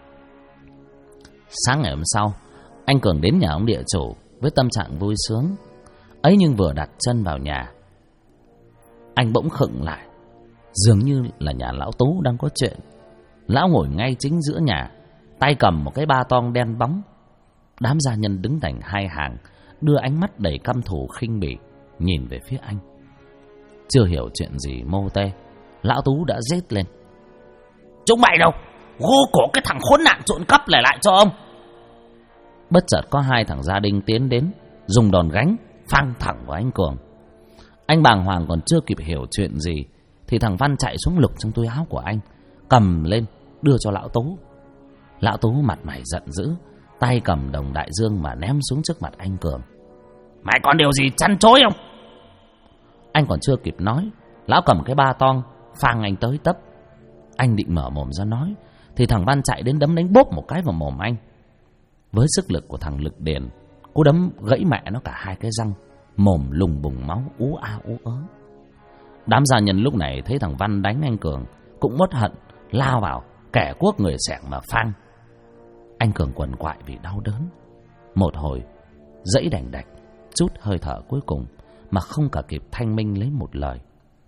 Sáng ngày hôm sau, anh Cường đến nhà ông địa chủ với tâm trạng vui sướng. Ấy nhưng vừa đặt chân vào nhà, anh bỗng khựng lại, dường như là nhà lão Tú đang có chuyện. Lão ngồi ngay chính giữa nhà, tay cầm một cái ba toang đen bóng. Đám gia nhân đứng thành hai hàng, đưa ánh mắt đầy căm thù khinh bỉ nhìn về phía anh. Chưa hiểu chuyện gì mô tê, lão Tú đã rết lên: chúng mày đâu, gô cổ cái thằng khốn nạn trộm cắp lại cho ông. Bất chợt có hai thằng gia đình tiến đến, dùng đòn gánh phang thẳng vào anh Cường. Anh bàng hoàng còn chưa kịp hiểu chuyện gì thì thằng Văn chạy xuống lục trong túi áo của anh, cầm lên đưa cho lão Tú. Lão Tú mặt mày giận dữ, tay cầm đồng đại dương mà ném xuống trước mặt anh Cường. Mày còn điều gì chăn chối không? Anh còn chưa kịp nói, lão cầm cái ba toang phang anh tới tấp. Anh định mở mồm ra nói thì thằng Văn chạy đến đấm đánh bốp một cái vào mồm anh. Với sức lực của thằng Lực Điền, cú đấm gãy mẹ nó cả hai cái răng, mồm lùng bùng máu ú a ú ớ. Đám gia nhân lúc này thấy thằng Văn đánh anh Cường cũng uất hận, lao vào kẻ cuốc người xẻng mà phang. Anh Cường quằn quại vì đau đớn, một hồi dãy đành đạch, chút hơi thở cuối cùng mà không cả kịp thanh minh lấy một lời.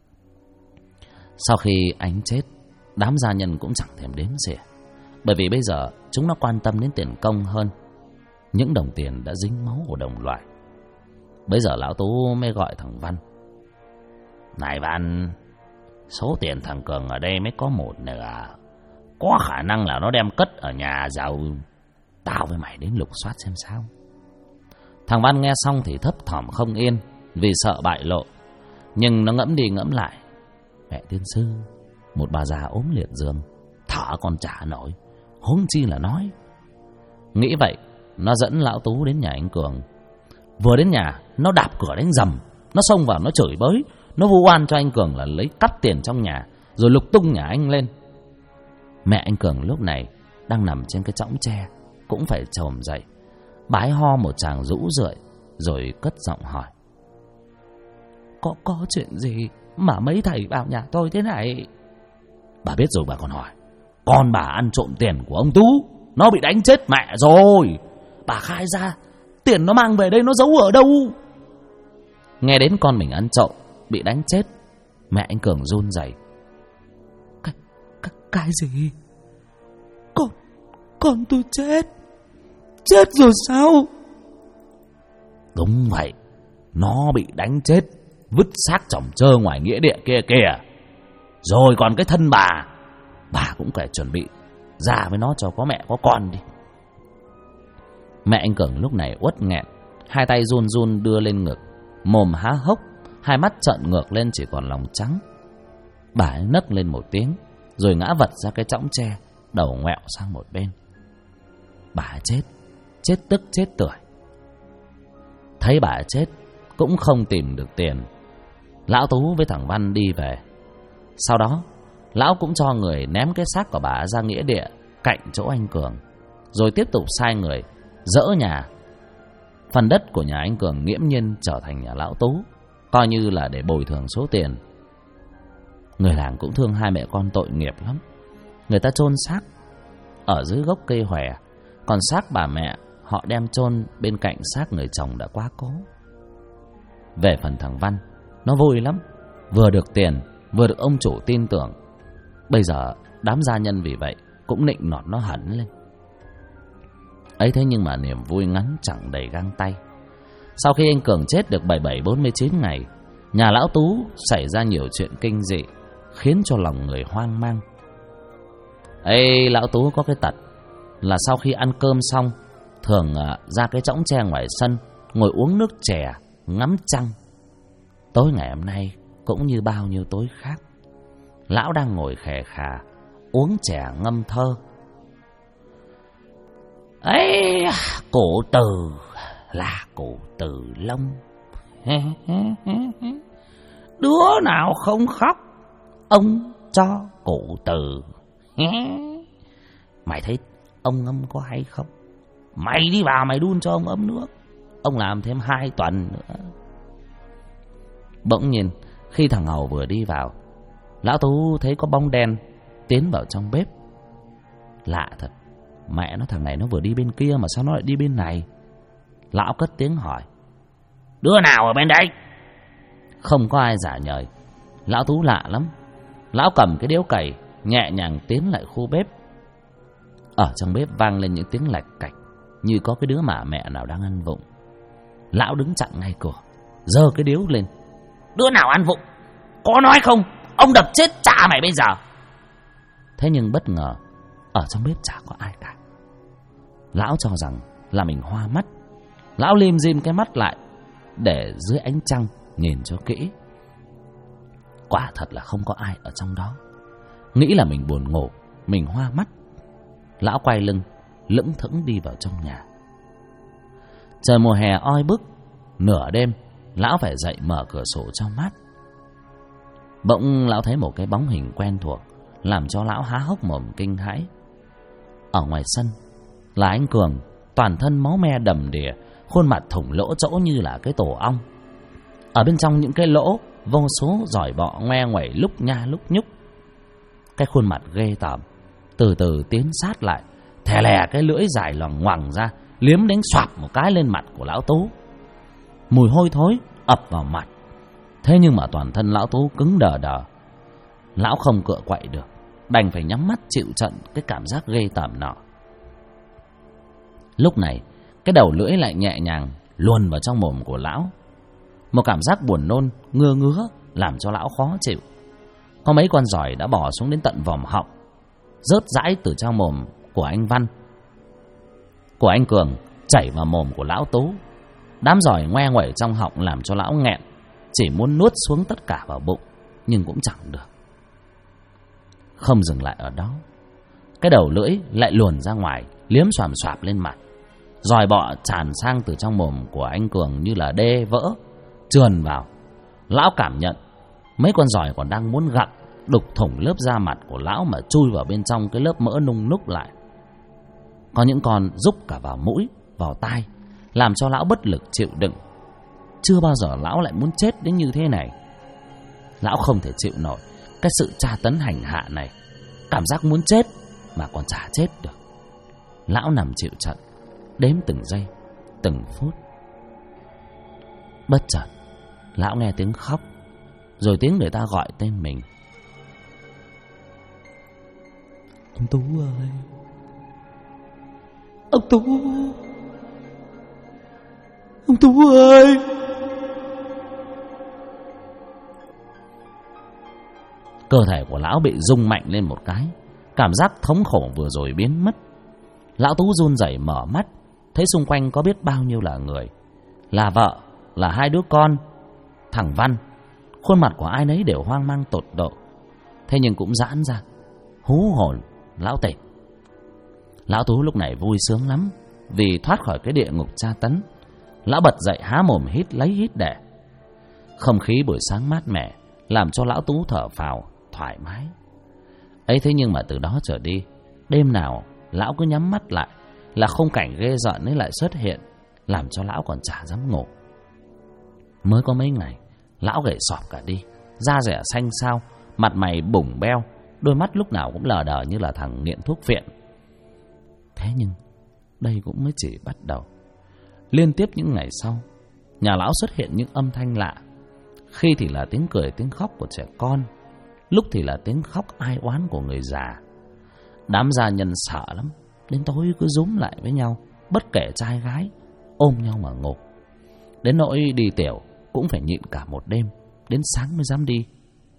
Sau khi anh chết, đám gia nhân cũng chẳng thèm đếm xỉa, bởi vì bây giờ chúng nó quan tâm đến tiền công hơn những đồng tiền đã dính máu của đồng loại. Bây giờ lão Tú mới gọi thằng Văn: này Văn, số tiền thằng Cường ở đây mới có một nửa, có khả năng là nó đem cất ở nhà giàu. Tao với mày đến lục soát xem sao. Thằng Văn nghe xong thì thấp thỏm không yên vì sợ bại lộ, nhưng nó ngẫm đi ngẫm lại: mẹ tiên sư, một bà già ốm liệt giường, thở còn chả nổi, huống chi là nói. Nghĩ vậy, nó dẫn lão Tú đến nhà anh Cường. Vừa đến nhà, nó đạp cửa đánh rầm, nó xông vào nó chửi bới, nó vu oan cho anh Cường là lấy cắp tiền trong nhà rồi lục tung nhà anh lên. Mẹ anh Cường lúc này đang nằm trên cái chõng tre cũng phải chồm dậy. Bà ấy ho một tràng rũ rượi rồi cất giọng hỏi: Có chuyện gì mà mấy thầy vào nhà tôi thế này? Bà biết rồi bà còn hỏi. Con bà ăn trộm tiền của ông Tú, nó bị đánh chết mẹ rồi. Bà khai ra tiền nó mang về đây nó giấu ở đâu? Nghe đến con mình ăn trộm bị đánh chết, mẹ anh Cường run rẩy. Cái gì? Con tôi chết rồi sao? Đúng vậy, nó bị đánh chết, vứt xác chồng chơ ngoài nghĩa địa kia kìa. Rồi còn cái thân bà cũng phải chuẩn bị ra với nó cho có mẹ có con đi. Mẹ anh Cường lúc này uất nghẹn, hai tay run run đưa lên ngực, mồm há hốc, hai mắt trợn ngược lên chỉ còn lòng trắng. Bà ấy nấc lên một tiếng rồi ngã vật ra cái chõng tre, đầu ngoẹo sang một bên. Bà chết tức chết tưởi. Thấy bà chết cũng không tìm được tiền, lão Tú với thằng Văn đi về. Sau đó lão cũng cho người ném cái xác của bà ra nghĩa địa cạnh chỗ anh Cường, rồi tiếp tục sai người dỡ nhà. Phần đất của nhà anh Cường nghiễm nhiên trở thành nhà lão Tú, coi như là để bồi thường số tiền. Người làng cũng thương hai mẹ con tội nghiệp lắm. Người ta chôn xác ở dưới gốc cây hòe, còn xác bà mẹ họ đem chôn bên cạnh xác người chồng đã quá cố. Về phần thằng Văn, nó vui lắm, vừa được tiền vừa được ông chủ tin tưởng. Bây giờ đám gia nhân vì vậy cũng nịnh nọt nó hẳn lên. Ấy thế nhưng mà niềm vui ngắn chẳng đầy găng tay. Sau khi anh Cường chết được 47-49 ngày, nhà lão Tú xảy ra nhiều chuyện kinh dị khiến cho lòng người hoang mang. Ê, lão Tú có cái tật là sau khi ăn cơm xong thường ra cái chõng tre ngoài sân ngồi uống nước chè, ngắm trăng. Tối ngày hôm nay cũng như bao nhiêu tối khác, lão đang ngồi khè khà uống chè ngâm thơ. Ấy, cụ Từ là cụ Từ Long. Đứa nào không khóc ông cho cụ Từ. Mày thấy ông ngâm có hay không? Mày đi vào mày đun cho ông ấm nước, ông làm thêm 2 tuần nữa. Bỗng nhiên khi thằng Hầu vừa đi vào, lão Tú thấy có bóng đen tiến vào trong bếp. Lạ thật, mẹ nó, thằng này nó vừa đi bên kia mà sao nó lại đi bên này? Lão cất tiếng hỏi: Đứa nào ở bên đây? Không có ai giả nhời. Lão Tú lạ lắm. Lão cầm cái điếu cày nhẹ nhàng tiến lại khu bếp. Ở trong bếp vang lên những tiếng lạch cạch, như có cái đứa mà mẹ nào đang ăn vụng. Lão đứng chặn ngay cửa, giơ cái điếu lên. Đứa nào ăn vụng? Có nói không? Ông đập chết cha mày bây giờ. Thế nhưng bất ngờ, ở trong bếp chả có ai cả. Lão cho rằng là mình hoa mắt. Lão lim dim cái mắt lại để dưới ánh trăng nhìn cho kỹ. Quả thật là không có ai ở trong đó. Nghĩ là mình buồn ngủ, mình hoa mắt, lão quay lưng lững thững đi vào trong nhà. Trời mùa hè oi bức, nửa đêm lão phải dậy mở cửa sổ cho mát. Bỗng lão thấy một cái bóng hình quen thuộc, làm cho lão há hốc mồm kinh hãi. Ở ngoài sân là anh Cường, toàn thân máu me đầm đìa, khuôn mặt thủng lỗ chỗ như là cái tổ ong. Ở bên trong những cái lỗ, vô số giỏi bọ ngoe nguẩy lúc nha lúc nhúc. Cái khuôn mặt ghê tởm từ từ tiến sát lại, thè lè cái lưỡi dài loằng ngoằng ra, liếm đánh xoạp một cái lên mặt của lão Tú. Mùi hôi thối ập vào mặt. Thế nhưng mà toàn thân lão Tú cứng đờ đờ. Lão không cựa quậy được, đành phải nhắm mắt chịu trận cái cảm giác ghê tởm nọ. Lúc này cái đầu lưỡi lại nhẹ nhàng luồn vào trong mồm của lão. Một cảm giác buồn nôn ngứa ngứa làm cho lão khó chịu. Có mấy con giỏi đã bò xuống đến tận vòm họng, rớt rãi từ trong mồm của anh Văn, của anh Cường, chảy vào mồm của lão Tú. Đám giỏi ngoe nguẩy trong họng làm cho lão nghẹn, chỉ muốn nuốt xuống tất cả vào bụng, nhưng cũng chẳng được. Không dừng lại ở đó, cái đầu lưỡi lại luồn ra ngoài, liếm xoàm xoạp lên mặt. Giỏi bọ tràn sang từ trong mồm của anh Cường như là đê vỡ, trườn vào. Lão cảm nhận mấy con giỏi còn đang muốn gặm, đục thủng lớp da mặt của lão mà chui vào bên trong cái lớp mỡ nung núc lại. Có những con rúc cả vào mũi, vào tai, làm cho lão bất lực chịu đựng. Chưa bao giờ lão lại muốn chết đến như thế này. Lão không thể chịu nổi cái sự tra tấn hành hạ này, cảm giác muốn chết mà còn chả chết được. Lão nằm chịu trận, đếm từng giây, từng phút. Bất chợt lão nghe tiếng khóc, rồi tiếng người ta gọi tên mình. Ông Tú ơi, ông Tú, ông Tú ơi. Cơ thể của lão bị rung mạnh lên một cái, cảm giác thống khổ vừa rồi biến mất. Lão Tú run rẩy mở mắt, thấy xung quanh có biết bao nhiêu là người, là vợ, là hai đứa con, thằng Văn. Khuôn mặt của ai nấy đều hoang mang tột độ. Thế nhưng cũng giãn ra, hú hồn, lão tỉnh. Lão Tú lúc này vui sướng lắm, vì thoát khỏi cái địa ngục tra tấn. Lão bật dậy há mồm hít lấy hít để. Không khí buổi sáng mát mẻ làm cho lão Tú thở phào thoải mái. Ấy thế nhưng mà từ đó trở đi, đêm nào lão cứ nhắm mắt lại là khung cảnh ghê rợn ấy lại xuất hiện, làm cho lão còn chả dám ngủ. Mới có mấy ngày, lão gầy sọp cả đi, da dẻ xanh xao, mặt mày bủng beo, đôi mắt lúc nào cũng lờ đờ như là thằng nghiện thuốc phiện. Thế nhưng đây cũng mới chỉ bắt đầu. Liên tiếp những ngày sau, nhà lão xuất hiện những âm thanh lạ. Khi thì là tiếng cười tiếng khóc của trẻ con, lúc thì là tiếng khóc ai oán của người già. Đám gia nhân sợ lắm, đến tối cứ rúm lại với nhau, bất kể trai gái, ôm nhau mà ngủ. Đến nỗi đi tiểu cũng phải nhịn cả một đêm, đến sáng mới dám đi.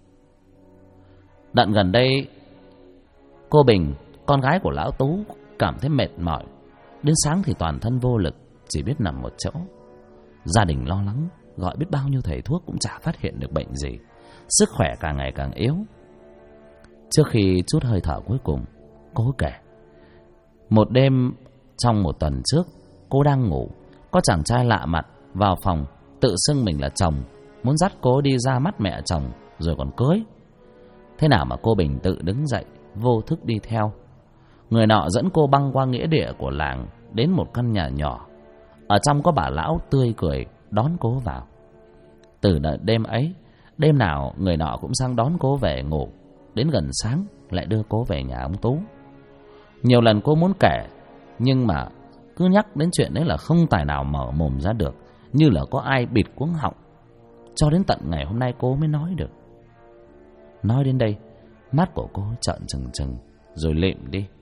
Đoạn gần đây, cô Bình, con gái của lão Tú, cảm thấy mệt mỏi. Đến sáng thì toàn thân vô lực, chỉ biết nằm một chỗ. Gia đình lo lắng, gọi biết bao nhiêu thầy thuốc cũng chả phát hiện được bệnh gì. Sức khỏe càng ngày càng yếu. Trước khi trút hơi thở cuối cùng, cô kể, một đêm trong một tuần trước, cô đang ngủ, có chàng trai lạ mặt vào phòng, tự xưng mình là chồng, muốn dắt cô đi ra mắt mẹ chồng rồi còn cưới. Thế nào mà cô Bình tự đứng dậy, vô thức đi theo. Người nọ dẫn cô băng qua nghĩa địa của làng, đến một căn nhà nhỏ. Ở trong có bà lão tươi cười đón cô vào. Từ đêm ấy, đêm nào người nọ cũng sang đón cô về ngủ, đến gần sáng lại đưa cô về nhà ông Tú. Nhiều lần cô muốn kể, nhưng mà cứ nhắc đến chuyện đấy là không tài nào mở mồm ra được, như là có ai bịt cuống họng. Cho đến tận ngày hôm nay cô mới nói được. Nói đến đây, Mắt của cô trợn trừng trừng rồi lịm đi.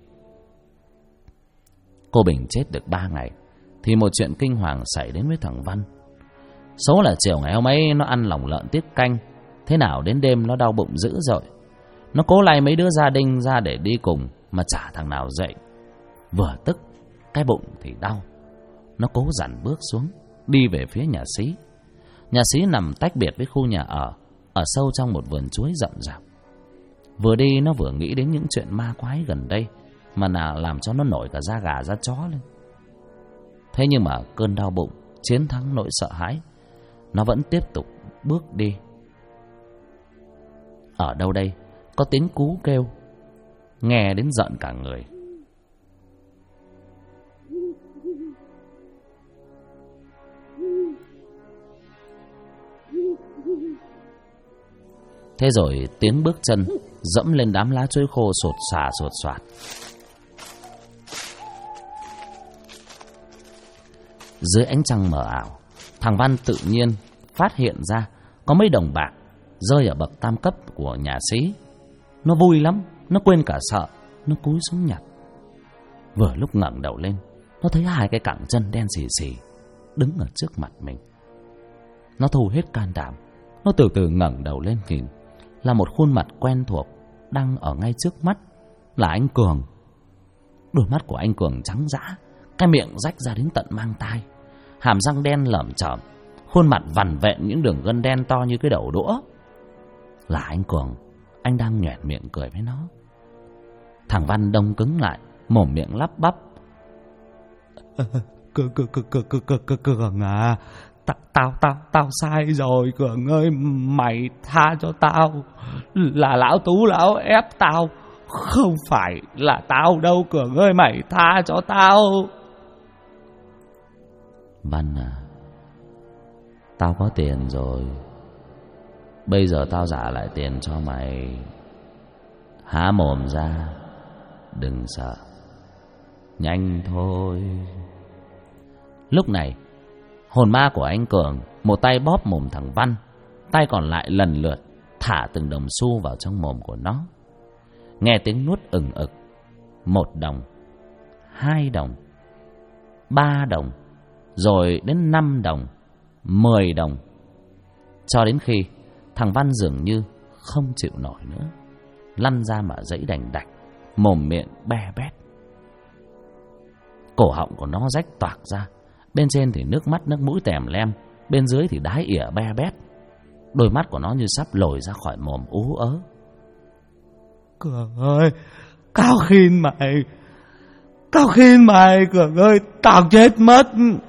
Cô Bình chết được 3 ngày thì một chuyện kinh hoàng xảy đến với thằng Văn. Số là chiều ngày hôm ấy nó ăn lòng lợn tiết canh, thế nào đến đêm nó đau bụng dữ dội. Nó cố lay mấy đứa gia đình ra để đi cùng mà chả thằng nào dậy. Vừa tức cái bụng thì đau, nó cố dằn bước xuống đi về phía nhà xí. Nhà xí nằm tách biệt với khu nhà ở sâu trong một vườn chuối rậm rạp. Vừa đi nó vừa nghĩ đến những chuyện ma quái gần đây mà làm cho nó nổi cả da gà da chó lên. Thế nhưng mà cơn đau bụng chiến thắng nỗi sợ hãi, nó vẫn tiếp tục bước đi. Ở đâu đây có tiếng cú kêu, nghe đến giận cả người. Thế rồi tiếng bước chân dẫm lên đám lá chuối khô sột soạt. Dưới ánh trăng mờ ảo, thằng Văn tự nhiên phát hiện ra có mấy đồng bạc rơi ở bậc tam cấp của nhà xí. Nó vui lắm, nó quên cả sợ, nó cúi xuống nhặt. Vừa lúc ngẩng đầu lên, nó thấy 2 cái cẳng chân đen xì xì đứng ở trước mặt mình. Nó thu hết can đảm, nó từ từ ngẩng đầu lên nhìn. Là một khuôn mặt quen thuộc đang ở ngay trước mắt, là anh Cường. Đôi mắt của anh Cường trắng dã, cái miệng rách ra đến tận mang tai, hàm răng đen lởm chởm, khuôn mặt vằn vện những đường gân đen to như cái đầu đũa. Là anh Cường, anh đang nhoẻn miệng cười với nó. Thằng Văn đông cứng lại, mồm miệng lắp bắp: Cường à, tao sai rồi Cường ơi, mày tha cho tao. Là lão Tú lão ép tao, không phải là tao đâu Cường ơi, mày tha cho tao. Văn à, tao có tiền rồi, bây giờ tao trả lại tiền cho mày. Há mồm ra, đừng sợ, nhanh thôi. Lúc này hồn ma của anh Cường một tay bóp mồm thằng Văn, tay còn lại lần lượt thả từng đồng xu vào trong mồm của nó. Nghe tiếng nuốt ừng ực. 1 đồng, 2 đồng, 3 đồng, rồi đến 5 đồng, 10 đồng, cho đến khi thằng Văn dường như không chịu nổi nữa, lăn ra mà giãy đành đạch, mồm miệng be bét. Cổ họng của nó rách toạc ra, bên trên thì nước mắt nước mũi tèm lem, bên dưới thì đái ỉa be bét. Đôi mắt của nó như sắp lồi ra khỏi mồm ú ớ. Cường ơi, tao khinh mày Cường ơi, tao chết mất.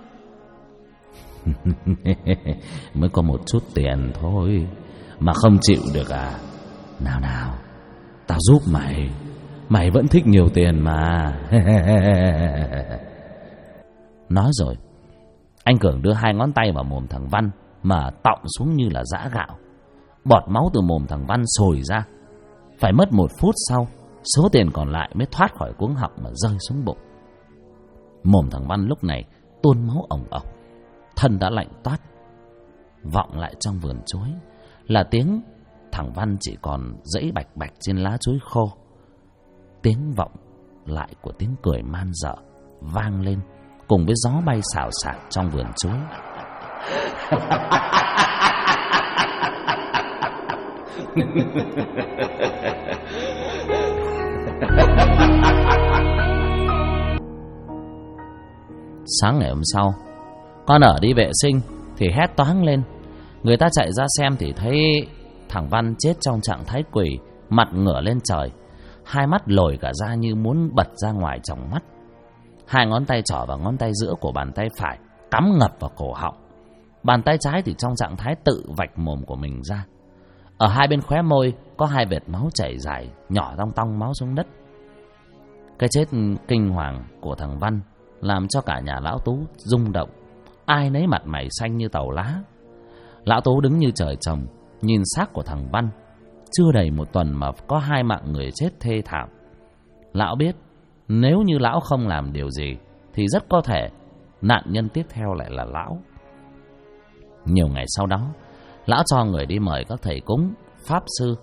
Mới có một chút tiền thôi mà không chịu được à? Nào, tao giúp mày, mày vẫn thích nhiều tiền mà. Nói rồi, anh Cường đưa 2 ngón tay vào mồm thằng Văn mà tọng xuống như là giã gạo. Bọt máu từ mồm thằng Văn sồi ra. Phải mất 1 phút sau, số tiền còn lại mới thoát khỏi cuống họng mà rơi xuống bụng. Mồm thằng Văn lúc này tuôn máu ồng ộc, thân đã lạnh toát. Vọng lại trong vườn chuối là tiếng thằng Văn chỉ còn giãy bạch bạch trên lá chuối khô. Tiếng vọng lại của tiếng cười man dợ vang lên cùng với gió bay xào xạc trong vườn chuối. Sáng ngày hôm sau, con ở đi vệ sinh thì hét toáng lên. Người ta chạy ra xem thì thấy thằng Văn chết trong trạng thái quỳ, mặt ngửa lên trời, 2 mắt lồi cả ra như muốn bật ra ngoài tròng mắt. 2 ngón tay trỏ và ngón tay giữa của bàn tay phải cắm ngập vào cổ họng. Bàn tay trái thì trong trạng thái tự vạch mồm của mình ra. Ở 2 bên khóe môi có 2 vệt máu chảy dài, nhỏ tong tong máu xuống đất. Cái chết kinh hoàng của thằng Văn làm cho cả nhà lão Tú rung động, ai nấy mặt mày xanh như tàu lá. Lão Tú đứng như trời trồng, nhìn xác của thằng Văn. Chưa đầy 1 tuần mà có 2 mạng người chết thê thảm. Lão biết nếu như lão không làm điều gì thì rất có thể nạn nhân tiếp theo lại là lão. Nhiều ngày sau đó, lão cho người đi mời các thầy cúng, pháp sư,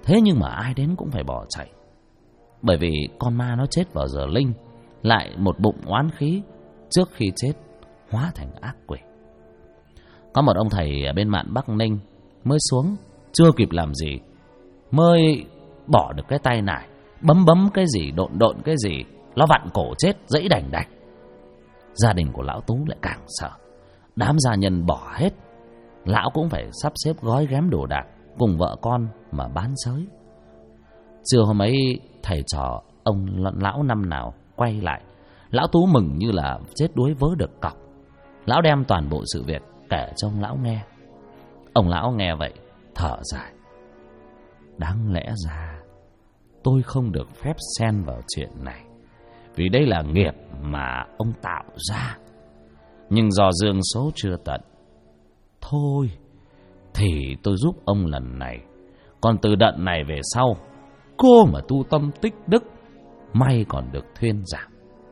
Thế nhưng mà ai đến cũng phải bỏ chạy, bởi vì con ma nó chết vào giờ linh, lại một bụng oán khí, trước khi chết hóa thành ác quỷ. Có một ông thầy ở bên mạn Bắc Ninh mới xuống, chưa kịp làm gì mới bỏ được cái tay nải, bấm cái gì, độn cái gì, nó vặn cổ chết dẫy đành đạch. Gia đình của lão Tú lại càng sợ, đám gia nhân bỏ hết, lão cũng phải sắp xếp gói ghém đồ đạc cùng vợ con mà bán sới. Trưa hôm ấy thầy trò ông lão năm nào quay lại, lão Tú mừng như là chết đuối vớ được cọc. Lão đem toàn bộ sự việc kể cho ông lão nghe. Ông lão nghe vậy thở dài, đáng lẽ ra tôi không được phép xen vào chuyện này, vì đây là nghiệp mà ông tạo ra. Nhưng do dương số chưa tận, thôi thì tôi giúp ông lần này. Còn từ đợt này về sau, cô mà tu tâm tích đức, may còn được thuyên giảm.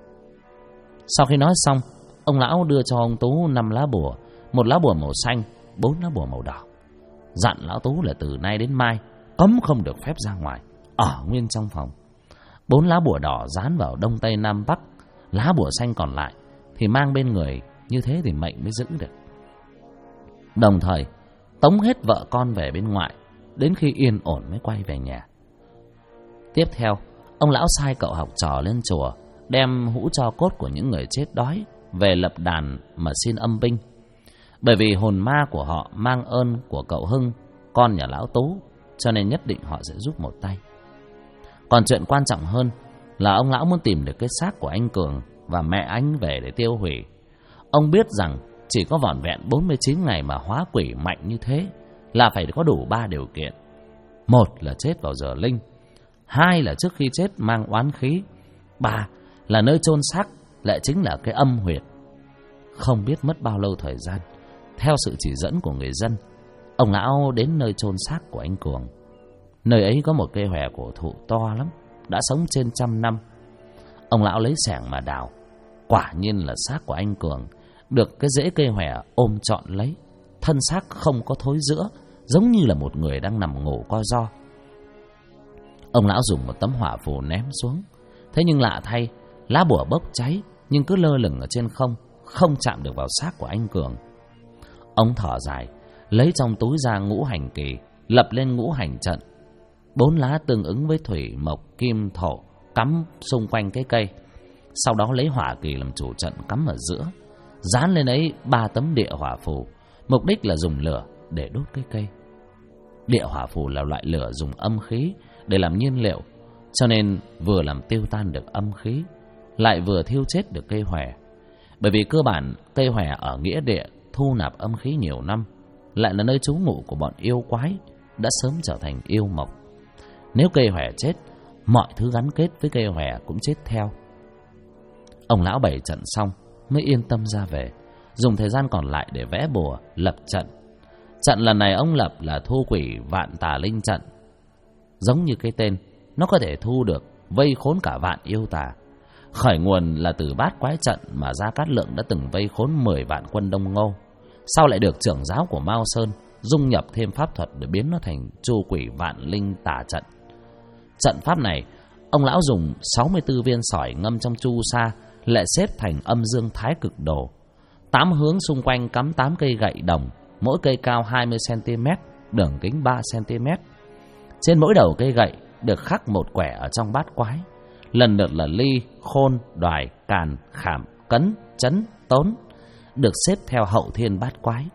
Sau khi nói xong, ông lão đưa cho ông Tú 5 lá bùa, 1 lá bùa màu xanh, 4 lá bùa màu đỏ. Dặn lão Tú là từ nay đến mai cấm không được phép ra ngoài, ở nguyên trong phòng. 4 lá bùa đỏ dán vào đông tây nam bắc, lá bùa xanh còn lại thì mang bên người, như thế thì mệnh mới giữ được. Đồng thời tống hết vợ con về bên ngoại, đến khi yên ổn mới quay về nhà. Tiếp theo, ông lão sai cậu học trò lên chùa đem hũ tro cốt của những người chết đói về lập đàn mà xin âm binh, bởi vì hồn ma của họ mang ơn của cậu Hưng, con nhà lão Tú, cho nên nhất định họ sẽ giúp một tay. Còn chuyện quan trọng hơn là ông lão muốn tìm được cái xác của anh Cường và mẹ anh về để tiêu hủy. Ông biết rằng chỉ có vỏn vẹn 49 ngày mà hóa quỷ mạnh như thế là phải có đủ 3 điều kiện. 1 là chết vào giờ linh, 2 là trước khi chết mang oán khí, 3 là nơi chôn xác lại chính là cái âm huyệt. Không biết mất bao lâu thời gian, theo sự chỉ dẫn của người dân, ông lão đến nơi chôn xác của anh Cường. Nơi ấy có một cây hòe cổ thụ to lắm, đã sống trên 100 năm. Ông lão lấy xẻng mà đào, quả nhiên là xác của anh Cường được cái rễ cây hòe ôm trọn lấy, thân xác không có thối rữa, giống như là một người đang nằm ngủ co ro. Ông lão dùng một tấm hỏa phù ném xuống, thế nhưng lạ thay, lá bùa bốc cháy nhưng cứ lơ lửng ở trên không, không chạm được vào xác của anh Cường. Ông thở dài, lấy trong túi ra ngũ hành kỳ, lập lên ngũ hành trận. 4 lá tương ứng với thủy, mộc, kim, thổ cắm xung quanh cái cây. Sau đó lấy hỏa kỳ làm chủ trận cắm ở giữa, dán lên ấy 3 tấm địa hỏa phù, mục đích là dùng lửa để đốt cái cây. Địa hỏa phù là loại lửa dùng âm khí để làm nhiên liệu, cho nên vừa làm tiêu tan được âm khí, lại vừa thiêu chết được cây hòe. Bởi vì cơ bản cây hòe ở nghĩa địa thu nạp âm khí nhiều năm, lại là nơi trú ngụ của bọn yêu quái đã sớm trở thành yêu mộc. Nếu cây hòe chết, mọi thứ gắn kết với cây hòe cũng chết theo. Ông lão bày trận xong mới yên tâm ra về, dùng thời gian còn lại để vẽ bùa lập trận. Trận lần này ông lập là thu quỷ vạn tà linh trận. Giống như cái tên, nó có thể thu được, vây khốn cả vạn yêu tà. Khởi nguồn là từ bát quái trận mà Gia Cát Lượng đã từng vây khốn 10 vạn quân Đông Ngô, sau lại được trưởng giáo của Mao Sơn dung nhập thêm pháp thuật để biến nó thành chu quỷ vạn linh tà trận. Trận pháp này, ông lão dùng 64 viên sỏi ngâm trong chu sa, lại xếp thành âm dương thái cực đồ. 8 hướng xung quanh cắm 8 cây gậy đồng, mỗi cây cao 20 cm, đường kính 3 cm. Trên mỗi đầu cây gậy được khắc một quẻ ở trong bát quái, lần lượt là ly, khôn, đoài, càn, khảm, cấn, chấn, tốn, được xếp theo hậu thiên bát quái.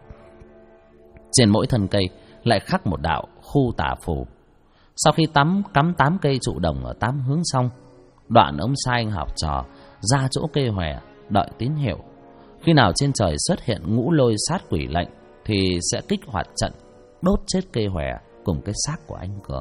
Trên mỗi thân cây lại khắc một đạo khu tà phù. Sau khi cắm 8 cây trụ đồng ở 8 hướng xong, đoạn ông sai anh học trò ra chỗ cây hòe đợi tín hiệu. Khi nào trên trời xuất hiện ngũ lôi sát quỷ lệnh thì sẽ kích hoạt trận đốt chết cây hòe cùng cái xác của anh Cường.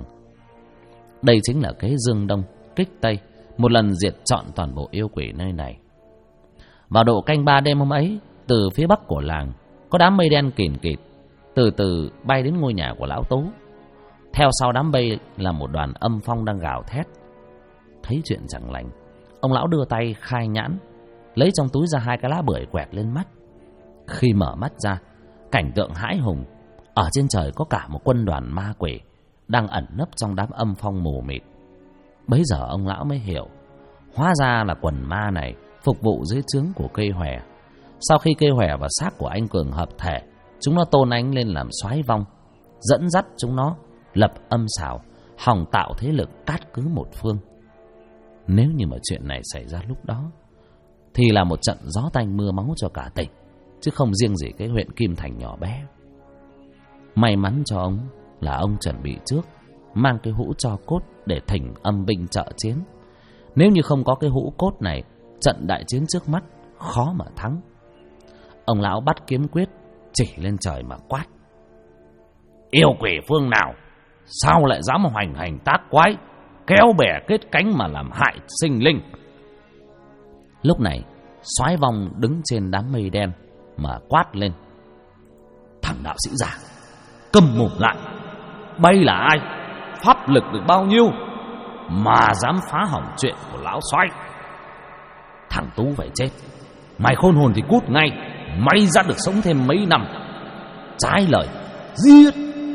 Đây chính là kế dương đông kích tây, một lần diệt trọn toàn bộ yêu quỷ nơi này. Vào độ canh 3 đêm hôm ấy, từ phía bắc của làng có đám mây đen kìn kịt từ từ bay đến ngôi nhà của lão Tú. Theo sau đám mây là một đoàn âm phong đang gào thét. Thấy chuyện chẳng lành, ông lão đưa tay khai nhãn, lấy trong túi ra 2 cái lá bưởi quẹt lên mắt. Khi mở mắt ra, cảnh tượng hãi hùng. Ở trên trời có cả một quân đoàn ma quỷ đang ẩn nấp trong đám âm phong mù mịt. Bấy giờ ông lão mới hiểu, hóa ra là quần ma này phục vụ dưới trướng của cây hòe. Sau khi cây hòe và xác của anh Cường hợp thể, chúng nó tôn anh lên làm soái vong, dẫn dắt chúng nó lập âm xảo, hòng tạo thế lực cát cứ một phương. Nếu như mà chuyện này xảy ra lúc đó thì là một trận gió tanh mưa máu cho cả tỉnh, chứ không riêng gì cái huyện Kim Thành nhỏ bé. May mắn cho ông là ông chuẩn bị trước, mang cái hũ tro cốt để thỉnh âm binh trợ chiến. Nếu như không có cái hũ cốt này, trận đại chiến trước mắt khó mà thắng. Ông lão bắt kiếm quyết, chỉ lên trời mà quát: Yêu quỷ phương nào, sao lại dám hoành hành tác quái, kéo bè kết cánh mà làm hại sinh linh? Lúc này soái vong đứng trên đám mây đen mà quát lên: Thằng đạo sĩ già, câm mồm lại! Bay là ai, pháp lực được bao nhiêu mà dám phá hỏng chuyện của lão soái? Thằng Tú phải chết, mày khôn hồn thì cút ngay, may ra được sống thêm mấy năm. Trái lời giết!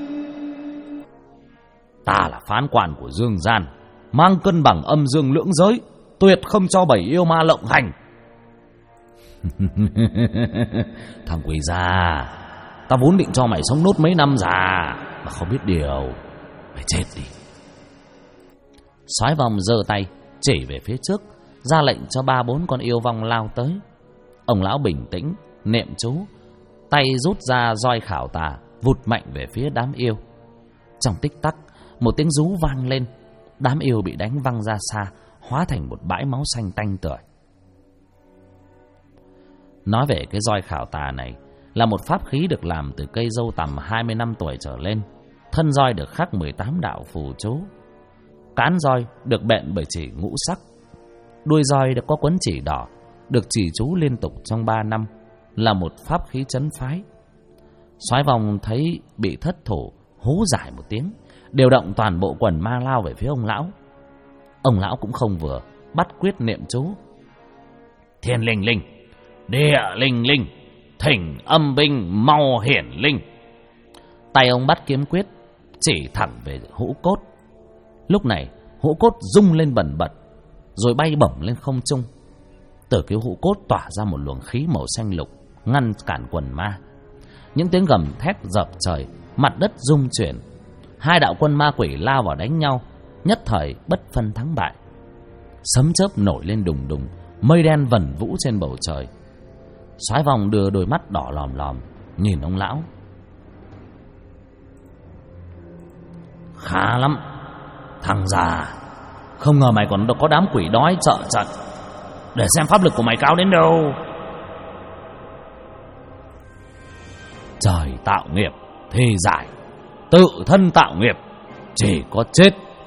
Ta là phán quan của dương gian, mang cân bằng âm dương lưỡng giới, tuyệt không cho bầy yêu ma lộng hành. Thằng quỷ già, ta vốn định cho mày sống nốt mấy năm già, mà không biết điều, mày chết đi. Soái vong giơ tay chỉ về phía trước, ra lệnh cho 3-4 con yêu vong lao tới. Ông lão bình tĩnh niệm chú, tay rút ra roi khảo tà, vụt mạnh về phía đám yêu. Trong tích tắc, một tiếng rú vang lên, đám yêu bị đánh văng ra xa, hóa thành một bãi máu xanh tanh tưởi. Nói về cái roi khảo tà này, là một pháp khí được làm từ cây dâu tằm 20 năm tuổi trở lên. Thân roi được khắc 18 đạo phù chú. Cán roi được bện bởi chỉ ngũ sắc. Đuôi roi được có quấn chỉ đỏ, được chỉ chú liên tục trong 3 năm, là một pháp khí trấn phái. Soái vong thấy bị thất thủ, hú giải một tiếng, điều động toàn bộ quần ma lao về phía ông lão. Ông lão cũng không vừa, bắt quyết niệm chú: Thiên linh linh, địa linh linh, thỉnh âm binh mau hiển linh. Tay ông bắt kiếm quyết, chỉ thẳng về hũ cốt. Lúc này hũ cốt rung lên bần bật, rồi bay bổng lên không trung. Từ cái hũ cốt tỏa ra một luồng khí màu xanh lục, ngăn cản quần ma. Những tiếng gầm thét dập trời, mặt đất rung chuyển. Hai đạo quân ma quỷ lao vào đánh nhau, nhất thời bất phân thắng bại. Sấm chớp nổi lên đùng đùng, mây đen vẩn vũ trên bầu trời. Soái vong đưa đôi mắt đỏ lòm lòm nhìn ông lão: Khá lắm, thằng già, không ngờ mày còn có đám quỷ đói trợ trận, để xem pháp lực của mày cao đến đâu. Trời tạo nghiệp thì giải, tự thân tạo nghiệp chỉ có chết.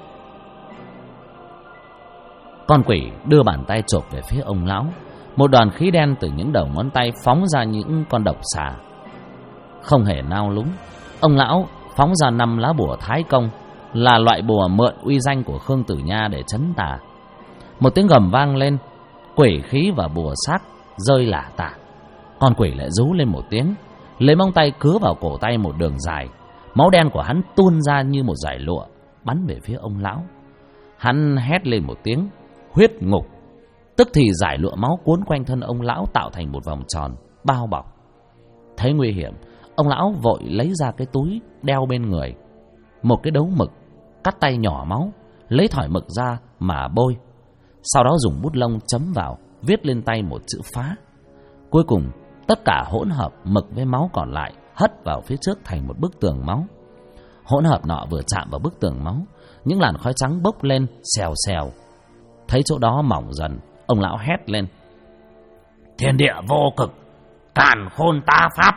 Con quỷ đưa bàn tay chộp về phía ông lão. Một đoàn khí đen từ những đầu ngón tay phóng ra những con độc xà. Không hề nao lúng, ông lão phóng ra 5 lá bùa Thái Công, là loại bùa mượn uy danh của Khương Tử Nha để trấn tà. Một tiếng gầm vang lên, quỷ khí và bùa xác rơi lả tả. Con quỷ lại rú lên một tiếng, lấy móng tay cứa vào cổ tay một đường dài. Máu đen của hắn tuôn ra như một dải lụa, bắn về phía ông lão. Hắn hét lên một tiếng huyết ngục, tức thì dải lụa máu cuốn quanh thân ông lão tạo thành một vòng tròn bao bọc. Thấy nguy hiểm, ông lão vội lấy ra cái túi đeo bên người, một cái đấu mực, cắt tay nhỏ máu, lấy thỏi mực ra mà bôi. Sau đó dùng bút lông chấm vào, viết lên tay một chữ phá. Cuối cùng tất cả hỗn hợp mực với máu còn lại hất vào phía trước thành một bức tường máu. Hỗn hợp nọ vừa chạm vào bức tường máu, những làn khói trắng bốc lên xèo xèo. Thấy chỗ đó mỏng dần, ông lão hét lên: Thiên địa vô cực, càn khôn ta pháp.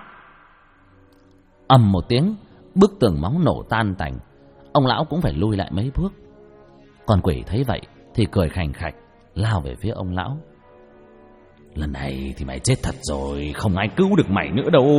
Ầm một tiếng, bức tường máu nổ tan tành. Ông lão cũng phải lui lại mấy bước. Con quỷ thấy vậy thì cười khành khạch, lao về phía ông lão: Lần này thì mày chết thật rồi, không ai cứu được mày nữa đâu.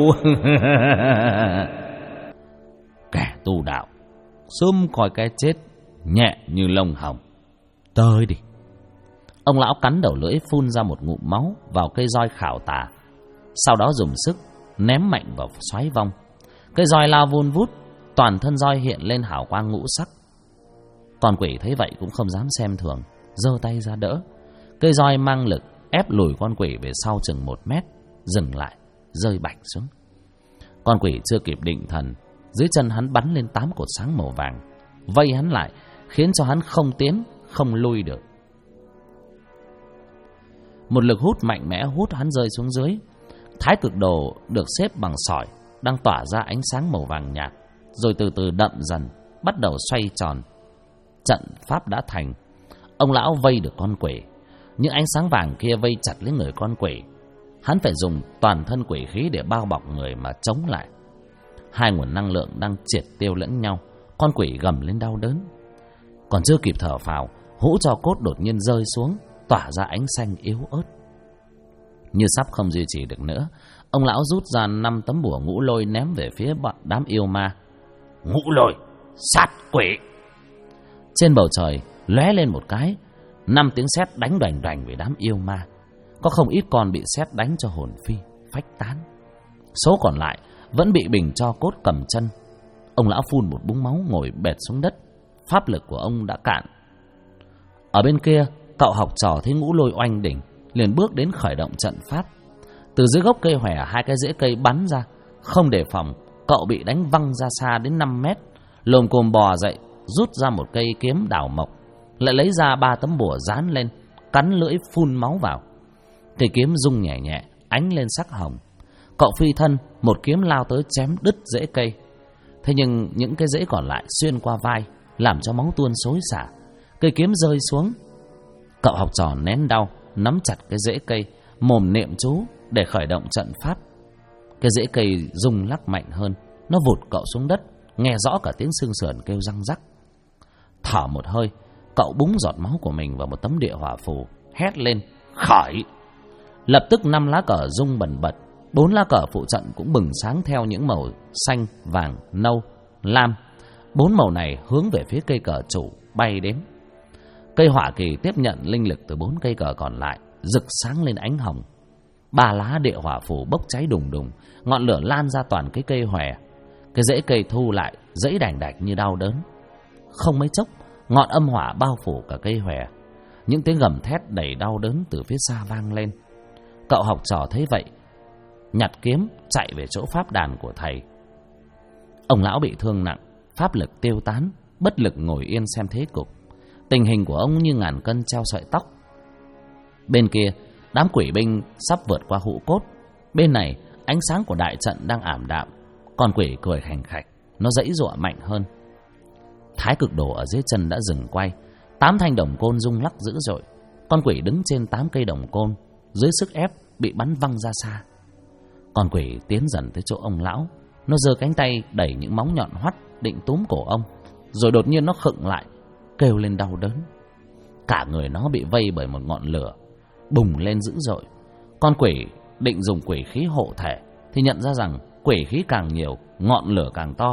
Kẻ tu đạo sớm coi cái chết nhẹ như lông hồng. Tới đi. Ông lão cắn đầu lưỡi, phun ra một ngụm máu vào cây roi khảo tà, sau đó dùng sức ném mạnh vào soái vong. Cây roi lao vun vút, toàn thân roi hiện lên hào quang ngũ sắc. Con quỷ thấy vậy cũng không dám xem thường, giơ tay ra đỡ. Cây roi mang lực ép lùi con quỷ về sau chừng 1 mét, dừng lại, rơi bạch xuống. Con quỷ chưa kịp định thần, dưới chân hắn bắn lên 8 cột sáng màu vàng, vây hắn lại, khiến cho hắn không tiến, không lui được. Một lực hút mạnh mẽ hút hắn rơi xuống dưới. Thái cực đồ được xếp bằng sỏi, đang tỏa ra ánh sáng màu vàng nhạt, rồi từ từ đậm dần, bắt đầu xoay tròn. Trận pháp đã thành. Ông lão vây được con quỷ. Những ánh sáng vàng kia vây chặt lấy người con quỷ. Hắn phải dùng toàn thân quỷ khí để bao bọc người mà chống lại. Hai nguồn năng lượng đang triệt tiêu lẫn nhau. Con quỷ gầm lên đau đớn. Còn chưa kịp thở phào, hũ tro cốt đột nhiên rơi xuống, tỏa ra ánh xanh yếu ớt. Như sắp không duy trì được nữa, ông lão rút ra 5 tấm bùa ngũ lôi ném về phía đám yêu ma. Ngũ lôi, sát quỷ! Trên bầu trời lóe lên một cái, 5 tiếng sét đánh đoành đoành về đám yêu ma. Có không ít con bị sét đánh cho hồn phi phách tán. Số còn lại vẫn bị bình tro cốt cầm chân. Ông lão phun một búng máu ngồi bệt xuống đất. Pháp lực của ông đã cạn. Ở bên kia, cậu học trò thấy ngũ lôi oanh đỉnh, liền bước đến khởi động trận pháp. Từ dưới gốc cây hòe 2 cái rễ cây bắn ra, không đề phòng, cậu bị đánh văng ra xa đến 5 mét. Lồm cồm bò dậy, rút ra một cây kiếm đào mộc, lại lấy ra 3 tấm bùa dán lên, cắn lưỡi phun máu vào. Cây kiếm rung nhẹ nhẹ, ánh lên sắc hồng. Cậu phi thân, một kiếm lao tới chém đứt rễ cây. Thế nhưng những cái rễ còn lại xuyên qua vai, làm cho máu tuôn xối xả. Cây kiếm rơi xuống. Cậu học trò nén đau, nắm chặt cái rễ cây, mồm niệm chú để khởi động trận pháp. Cái rễ cây rung lắc mạnh hơn, nó vụt cậu xuống đất, nghe rõ cả tiếng xương sườn kêu răng rắc. Thở một hơi, cậu búng giọt máu của mình vào một tấm địa hỏa phù, hét lên khởi. Lập tức 5 lá cờ rung bần bật, 4 lá cờ phụ trận cũng bừng sáng theo những màu xanh, vàng, nâu, lam. 4 màu này hướng về phía cây cờ chủ bay đến. Cây hỏa kỳ tiếp nhận linh lực từ 4 cây cờ còn lại, rực sáng lên ánh hồng. 3 lá địa hỏa phù bốc cháy đùng đùng, ngọn lửa lan ra toàn cái cây hòe. Cái rễ cây thu lại, dãy đành đạch như đau đớn. Không mấy chốc, ngọn âm hỏa bao phủ cả cây hòe. Những tiếng gầm thét đầy đau đớn từ phía xa vang lên. Cậu học trò thấy vậy, nhặt kiếm chạy về chỗ pháp đàn của thầy. Ông lão bị thương nặng, pháp lực tiêu tán, bất lực ngồi yên xem thế cục. Tình hình của ông như ngàn cân treo sợi tóc. Bên kia, đám quỷ binh sắp vượt qua hũ cốt. Bên này, ánh sáng của đại trận đang ảm đạm. Con quỷ cười khành khạch, nó giãy giụa mạnh hơn. Thái cực đồ ở dưới chân đã dừng quay. 8 thanh đồng côn rung lắc dữ dội. Con quỷ đứng trên 8 cây đồng côn, dưới sức ép bị bắn văng ra xa. Con quỷ tiến dần tới chỗ ông lão. Nó giơ cánh tay đẩy những móng nhọn hoắt định túm cổ ông, rồi đột nhiên nó khựng lại, kêu lên đau đớn. Cả người nó bị vây bởi một ngọn lửa bùng lên dữ dội. Con quỷ định dùng quỷ khí hộ thể, thì nhận ra rằng quỷ khí càng nhiều, ngọn lửa càng to.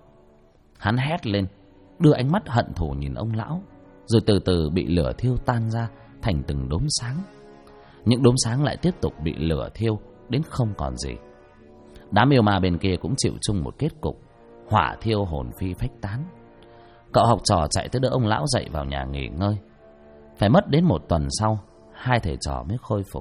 Hắn hét lên, đưa ánh mắt hận thù nhìn ông lão, rồi từ từ bị lửa thiêu tan ra thành từng đốm sáng. Những đốm sáng lại tiếp tục bị lửa thiêu đến không còn gì. Đám yêu ma bên kia cũng chịu chung một kết cục, hỏa thiêu hồn phi phách tán. Cậu học trò chạy tới đỡ ông lão dậy vào nhà nghỉ ngơi. Phải mất đến 1 tuần sau, 2 thầy trò mới khôi phục.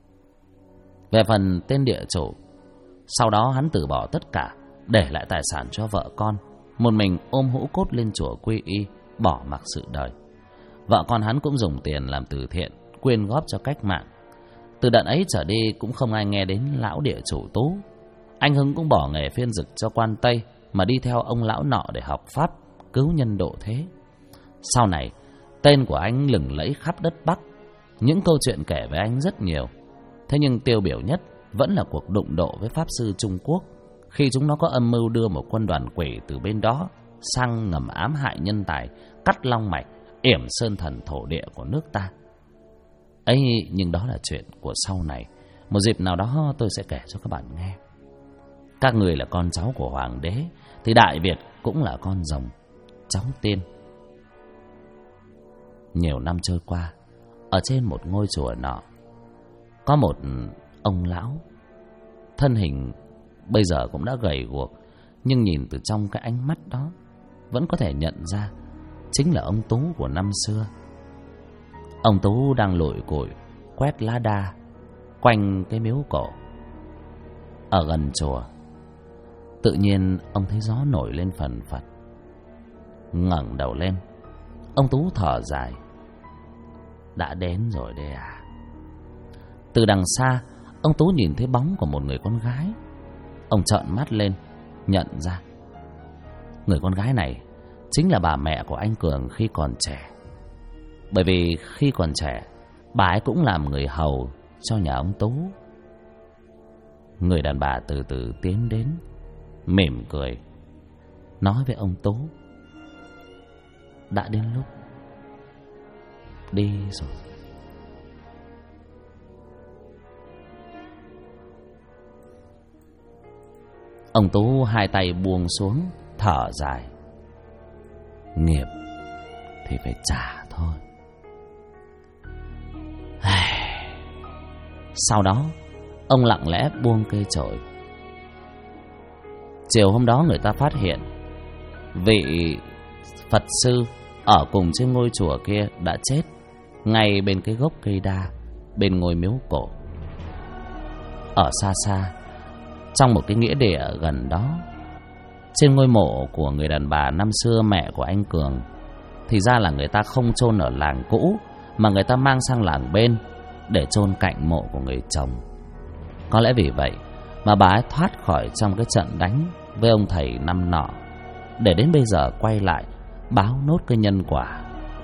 Về phần tên địa chủ, sau đó hắn từ bỏ tất cả, để lại tài sản cho vợ con, một mình ôm hũ cốt lên chùa quy y, bỏ mặc sự đời. Vợ con hắn cũng dùng tiền làm từ thiện, quyên góp cho cách mạng. Từ đợt ấy trở đi cũng không ai nghe đến lão địa chủ Tú. Anh Hưng cũng bỏ nghề phiên dịch cho quan Tây, mà đi theo ông lão nọ để học pháp, cứu nhân độ thế. Sau này, tên của anh lừng lẫy khắp đất Bắc. Những câu chuyện kể về anh rất nhiều. Thế nhưng tiêu biểu nhất vẫn là cuộc đụng độ với Pháp sư Trung Quốc, khi chúng nó có âm mưu đưa một quân đoàn quỷ từ bên đó sang ngầm ám hại nhân tài, cắt long mạch, yểm sơn thần thổ địa của nước ta. Ấy, nhưng đó là chuyện của sau này. Một dịp nào đó tôi sẽ kể cho các bạn nghe. Các người là con cháu của hoàng đế, thì Đại Việt cũng là con rồng, cháu tiên. Nhiều năm trôi qua, ở trên một ngôi chùa nọ, có một ông lão. Thân hình bây giờ cũng đã gầy guộc, nhưng nhìn từ trong cái ánh mắt đó vẫn có thể nhận ra chính là ông Tú của năm xưa. Ông Tú đang lội cội quét lá đa quanh cái miếu cổ ở gần chùa. Tự nhiên ông thấy gió nổi lên phần phật. Ngẩng đầu lên, ông Tú thở dài. Đã đến rồi đây à? Từ đằng xa, ông Tú nhìn thấy bóng của một người con gái. Ông trợn mắt lên, nhận ra người con gái này chính là bà mẹ của anh Cường khi còn trẻ. Bởi vì khi còn trẻ, bà ấy cũng làm người hầu cho nhà ông Tú. Người đàn bà từ từ tiến đến, mỉm cười, nói với ông Tú: đã đến lúc đi rồi. Ông Tú hai tay buông xuống, thở dài. Nghiệp thì phải trả thôi. Sau đó, ông lặng lẽ buông cây chổi. Chiều hôm đó người ta phát hiện vị Phật sư ở cùng trên ngôi chùa kia đã chết ngay bên cái gốc cây đa bên ngôi miếu cổ. Ở xa xa, trong một cái nghĩa địa gần đó, trên ngôi mộ của người đàn bà năm xưa mẹ của anh Cường, thì ra là người ta không chôn ở làng cũ mà người ta mang sang làng bên để chôn cạnh mộ của người chồng. Có lẽ vì vậy mà bà ấy thoát khỏi trong cái trận đánh với ông thầy năm nọ, để đến bây giờ quay lại báo nốt cái nhân quả.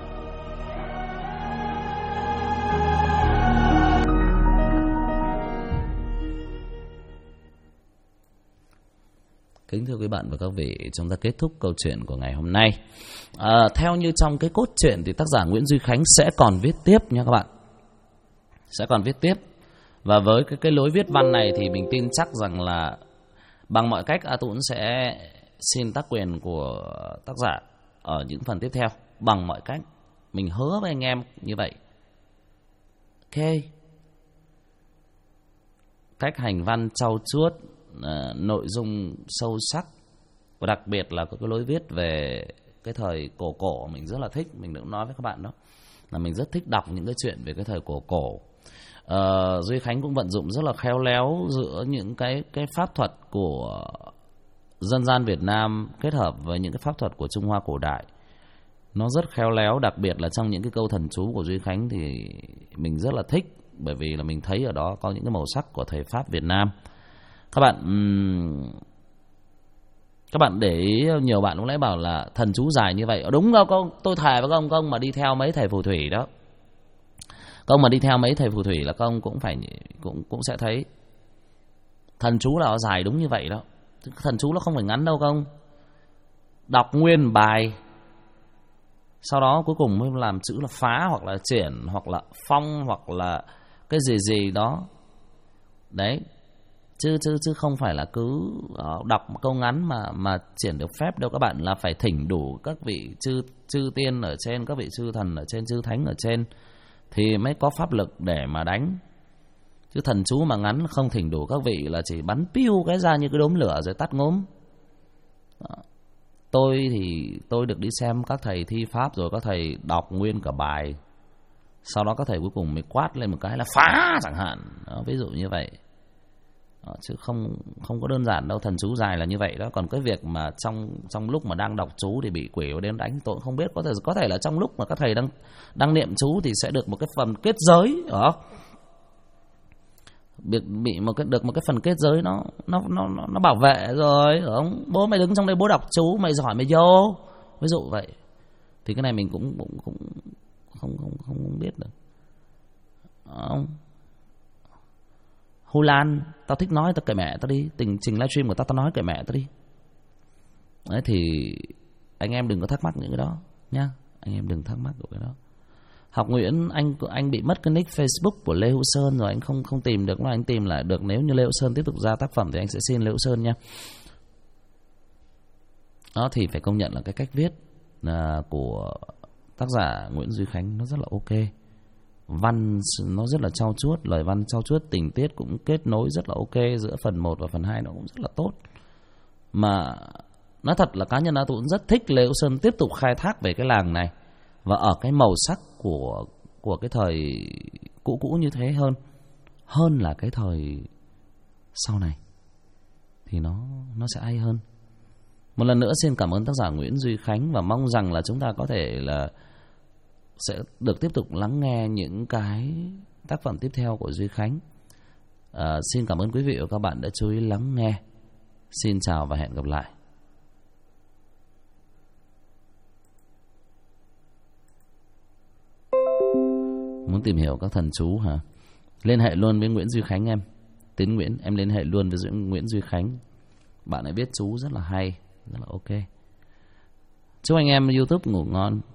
Kính thưa quý bạn và các vị, chúng ta kết thúc câu chuyện của ngày hôm nay. Theo như trong cái cốt truyện thì tác giả Nguyễn Duy Khánh sẽ còn viết tiếp nha các bạn. Sẽ còn viết tiếp. Và với cái lối viết văn này thì mình tin chắc rằng là bằng mọi cách A Tũng sẽ xin tác quyền của tác giả ở những phần tiếp theo. Bằng mọi cách. Mình hứa với anh em như vậy. Ok. Cách hành văn trau chuốt, nội dung sâu sắc, và đặc biệt là có cái lối viết về cái thời cổ mình rất là thích. Mình cũng nói với các bạn đó là mình rất thích đọc những cái chuyện về cái thời cổ. Duy Khánh cũng vận dụng rất là khéo léo giữa những cái pháp thuật của dân gian Việt Nam kết hợp với những cái pháp thuật của Trung Hoa cổ đại. Nó rất khéo léo, đặc biệt là trong những cái câu thần chú của Duy Khánh thì mình rất là thích, bởi vì là mình thấy ở đó có những cái màu sắc của thời Pháp Việt Nam. Các bạn để ý, nhiều bạn cũng lẽ bảo là thần chú dài như vậy. Đúng không? Tôi thề với các ông mà đi theo mấy thầy phù thủy đó. Các ông mà đi theo mấy thầy phù thủy là các ông cũng sẽ thấy thần chú là dài đúng như vậy đó. Thần chú nó không phải ngắn đâu các ông. Đọc nguyên bài, sau đó cuối cùng mới làm chữ là phá hoặc là triển hoặc là phong hoặc là cái gì đó. Đấy. Chứ không phải là cứ đọc một câu ngắn mà triển được phép đâu các bạn, là phải thỉnh đủ các vị chư tiên ở trên, các vị chư thần ở trên, chư thánh ở trên thì mới có pháp lực để mà đánh. Chứ thần chú mà ngắn không thỉnh đủ các vị là chỉ bắn piu cái ra như cái đốm lửa rồi tắt ngốm. Tôi được đi xem các thầy thi pháp rồi, các thầy đọc nguyên cả bài, sau đó các thầy cuối cùng mới quát lên một cái là phá chẳng hạn đó, ví dụ như vậy. Chứ không có đơn giản đâu. Thần chú dài là như vậy đó. Còn cái việc mà trong lúc mà đang đọc chú thì bị quỷ đến đánh, tôi không biết. Có thể là trong lúc mà các thầy đang niệm chú thì sẽ được một cái phần kết giới đó. Được một cái phần kết giới nó bảo vệ rồi, không? Bố mày đứng trong đây bố đọc chú, mày giỏi mày vô, ví dụ vậy. Thì cái này mình cũng không biết được. Không. Hu Lan, tao thích nói, tao kể mẹ tao đi. Trình livestream của tao nói kể mẹ tao đi. Đấy thì anh em đừng có thắc mắc những cái đó nhá. Anh em đừng thắc mắc của cái đó. Học Nguyễn, anh bị mất cái nick Facebook của Lê Hữu Sơn rồi, anh không tìm được, mà anh tìm lại được. Nếu như Lê Hữu Sơn tiếp tục ra tác phẩm thì anh sẽ xin Lê Hữu Sơn nha. Đó thì phải công nhận là cái cách viết của tác giả Nguyễn Duy Khánh nó rất là ok. Văn nó rất là trau chuốt, lời văn trau chuốt, tình tiết cũng kết nối rất là ok giữa phần 1 và phần 2, nó cũng rất là tốt. Mà nói thật là cá nhân A Tũng rất thích Lê Hữu Sơn tiếp tục khai thác về cái làng này, và ở cái màu sắc của cái thời cũ như thế hơn là cái thời sau này, thì nó sẽ hay hơn. Một lần nữa xin cảm ơn tác giả Nguyễn Duy Khánh, và mong rằng là chúng ta có thể là sẽ được tiếp tục lắng nghe những cái tác phẩm tiếp theo của Duy Khánh. Xin cảm ơn quý vị và các bạn đã chú ý lắng nghe. Xin chào và hẹn gặp lại. Muốn tìm hiểu các thần chú hả? Liên hệ luôn với Nguyễn Duy Khánh em. Tín Nguyễn, em liên hệ luôn với Nguyễn Duy Khánh. Bạn ấy biết chú rất là hay, rất là ok. Chúc anh em YouTube ngủ ngon.